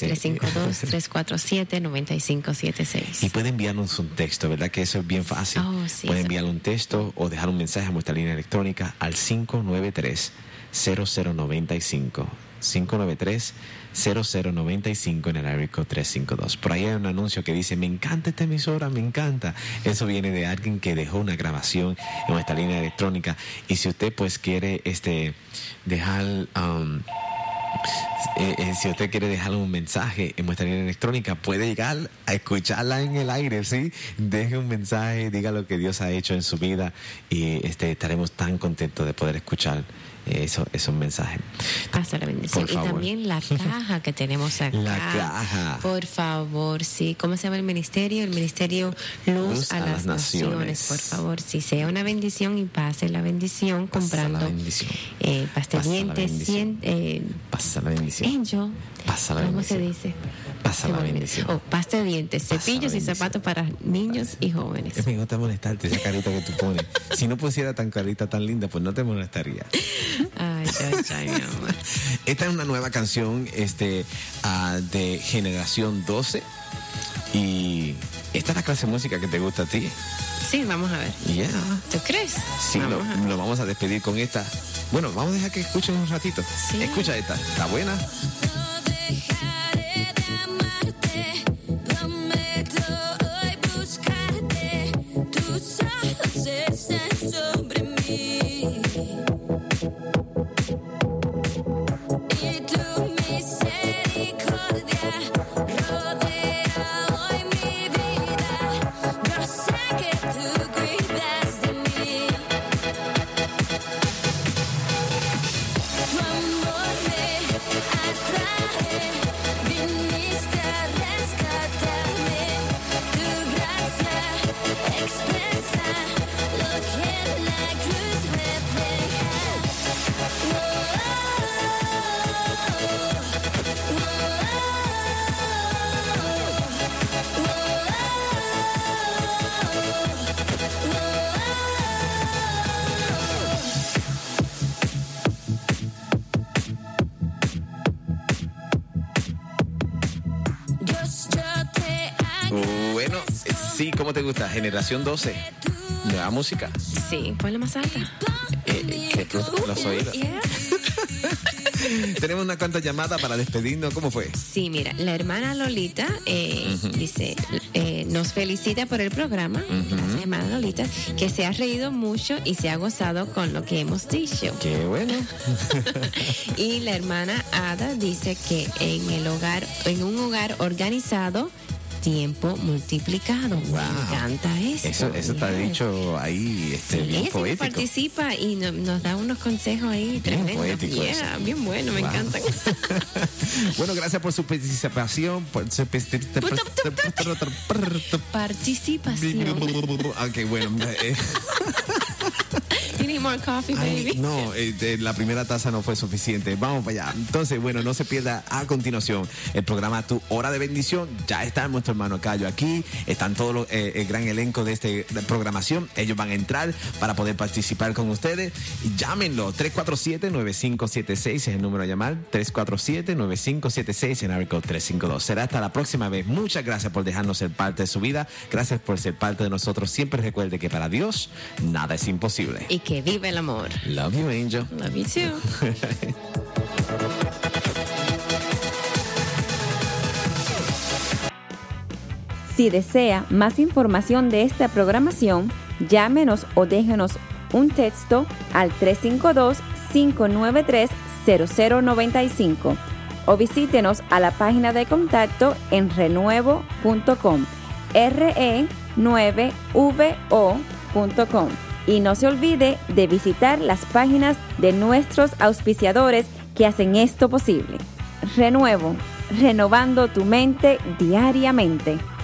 Speaker 2: 352-347-9576.
Speaker 1: Y puede enviarnos un texto, ¿verdad? Que eso es bien fácil.
Speaker 2: Oh, sí,
Speaker 1: puede
Speaker 2: eso.
Speaker 1: enviar un texto o dejar un mensaje a nuestra línea electrónica al 593-0095. 593-0095 en el área code 352. Por ahí hay un anuncio que dice: me encanta esta emisora, me encanta. Eso viene de alguien que dejó una grabación en nuestra línea electrónica. Y si usted pues quiere dejar... si usted quiere dejar un mensaje en nuestra línea electrónica, puede llegar a escucharla en el aire, ¿sí? Deje un mensaje, diga lo que Dios ha hecho en su vida y estaremos tan contentos de poder escuchar esos mensajes.
Speaker 2: Pasa la bendición.
Speaker 1: Por
Speaker 2: Y
Speaker 1: favor.
Speaker 2: también la caja que tenemos acá.
Speaker 1: La caja.
Speaker 2: Por favor, sí. ¿Cómo se llama el ministerio? El ministerio Luz a las Naciones. Por favor, sí, sea una bendición y pase la bendición comprando
Speaker 1: la bendición.
Speaker 2: pasta de
Speaker 1: Pasa la
Speaker 2: dientes,
Speaker 1: bendición. Pasa la bendición.
Speaker 2: Angel.
Speaker 1: Pasa la
Speaker 2: ¿Cómo
Speaker 1: bendición.
Speaker 2: se dice?
Speaker 1: Pasa
Speaker 2: Se
Speaker 1: la
Speaker 2: me olvidó.
Speaker 1: bendición.
Speaker 2: Oh, pasta de dientes,
Speaker 1: Pasa la
Speaker 2: cepillos y
Speaker 1: bendición.
Speaker 2: zapatos para niños y jóvenes.
Speaker 1: Me gusta molestarte, esa carita que tú pones. Si no pusiera tan carita tan linda, pues no te molestaría.
Speaker 2: Ay, mi amor.
Speaker 1: Esta es una nueva canción de Generación 12. Y esta es la clase de música que te gusta a ti.
Speaker 2: Sí, vamos a ver.
Speaker 1: Yeah.
Speaker 2: ¿Tú crees?
Speaker 1: Sí,
Speaker 2: Vamos a ver.
Speaker 1: lo vamos a despedir con esta. Bueno, vamos a dejar que escuchen un ratito.
Speaker 2: Sí.
Speaker 1: Escucha esta. ¿Está buena?
Speaker 4: No dejaré de amarte, prometo hoy buscarte. Tus ojos están sobre mí y tu misericordia rodea hoy mi vida. Yo sé que tú cuidas de mí. Tu amor me atrae, viniste a rescatarme. Tu gracia expresa lo que la cruz refleja. Dios, yo te
Speaker 1: Bueno, sí, ¿cómo te gusta? Generación 12. Nueva música.
Speaker 2: Sí, ponle más alta.
Speaker 1: Que los oídos.
Speaker 2: Yeah.
Speaker 1: Tenemos una cuanta llamada para despedirnos. ¿Cómo fue?
Speaker 2: Sí, mira, la hermana Lolita dice, nos felicita por el programa, gracias hermana Lolita, que se ha reído mucho y se ha gozado con lo que hemos dicho.
Speaker 1: Qué bueno.
Speaker 2: Y la hermana Ada dice que en un hogar organizado, tiempo multiplicado. Me encanta eso.
Speaker 1: Eso está dicho ahí,
Speaker 2: Sí,
Speaker 1: bien
Speaker 2: ella siempre
Speaker 1: poético.
Speaker 2: participa y nos da unos consejos ahí tremendos.
Speaker 1: poético eso.
Speaker 2: Bien bueno, me
Speaker 1: Wow.
Speaker 2: encantan.
Speaker 1: Bueno, gracias por su participación.
Speaker 2: Participación.
Speaker 1: Ok, bueno.
Speaker 2: You need more coffee,
Speaker 1: Ay,
Speaker 2: baby.
Speaker 1: no, la primera taza no fue suficiente. Vamos para allá. Entonces, bueno, no se pierda a continuación el programa Tu Hora de Bendición. Ya está nuestro hermano Cayo aquí. Están todos el gran elenco de esta programación. Ellos van a entrar para poder participar con ustedes. Y llámenlo. 347-9576 es el número a llamar. 347-9576 en área code 352. Será hasta la próxima vez. Muchas gracias por dejarnos ser parte de su vida. Gracias por ser parte de nosotros. Siempre recuerde que para Dios nada es imposible.
Speaker 2: Y que vive el amor.
Speaker 1: Love you, Angel.
Speaker 2: Love you too.
Speaker 6: Si desea más información de esta programación, llámenos o déjenos un texto al 352-593-0095 o visítenos a la página de contacto en renuevo.com, re9vo.com. Y no se olvide de visitar las páginas de nuestros auspiciadores que hacen esto posible. Renuevo, renovando tu mente diariamente.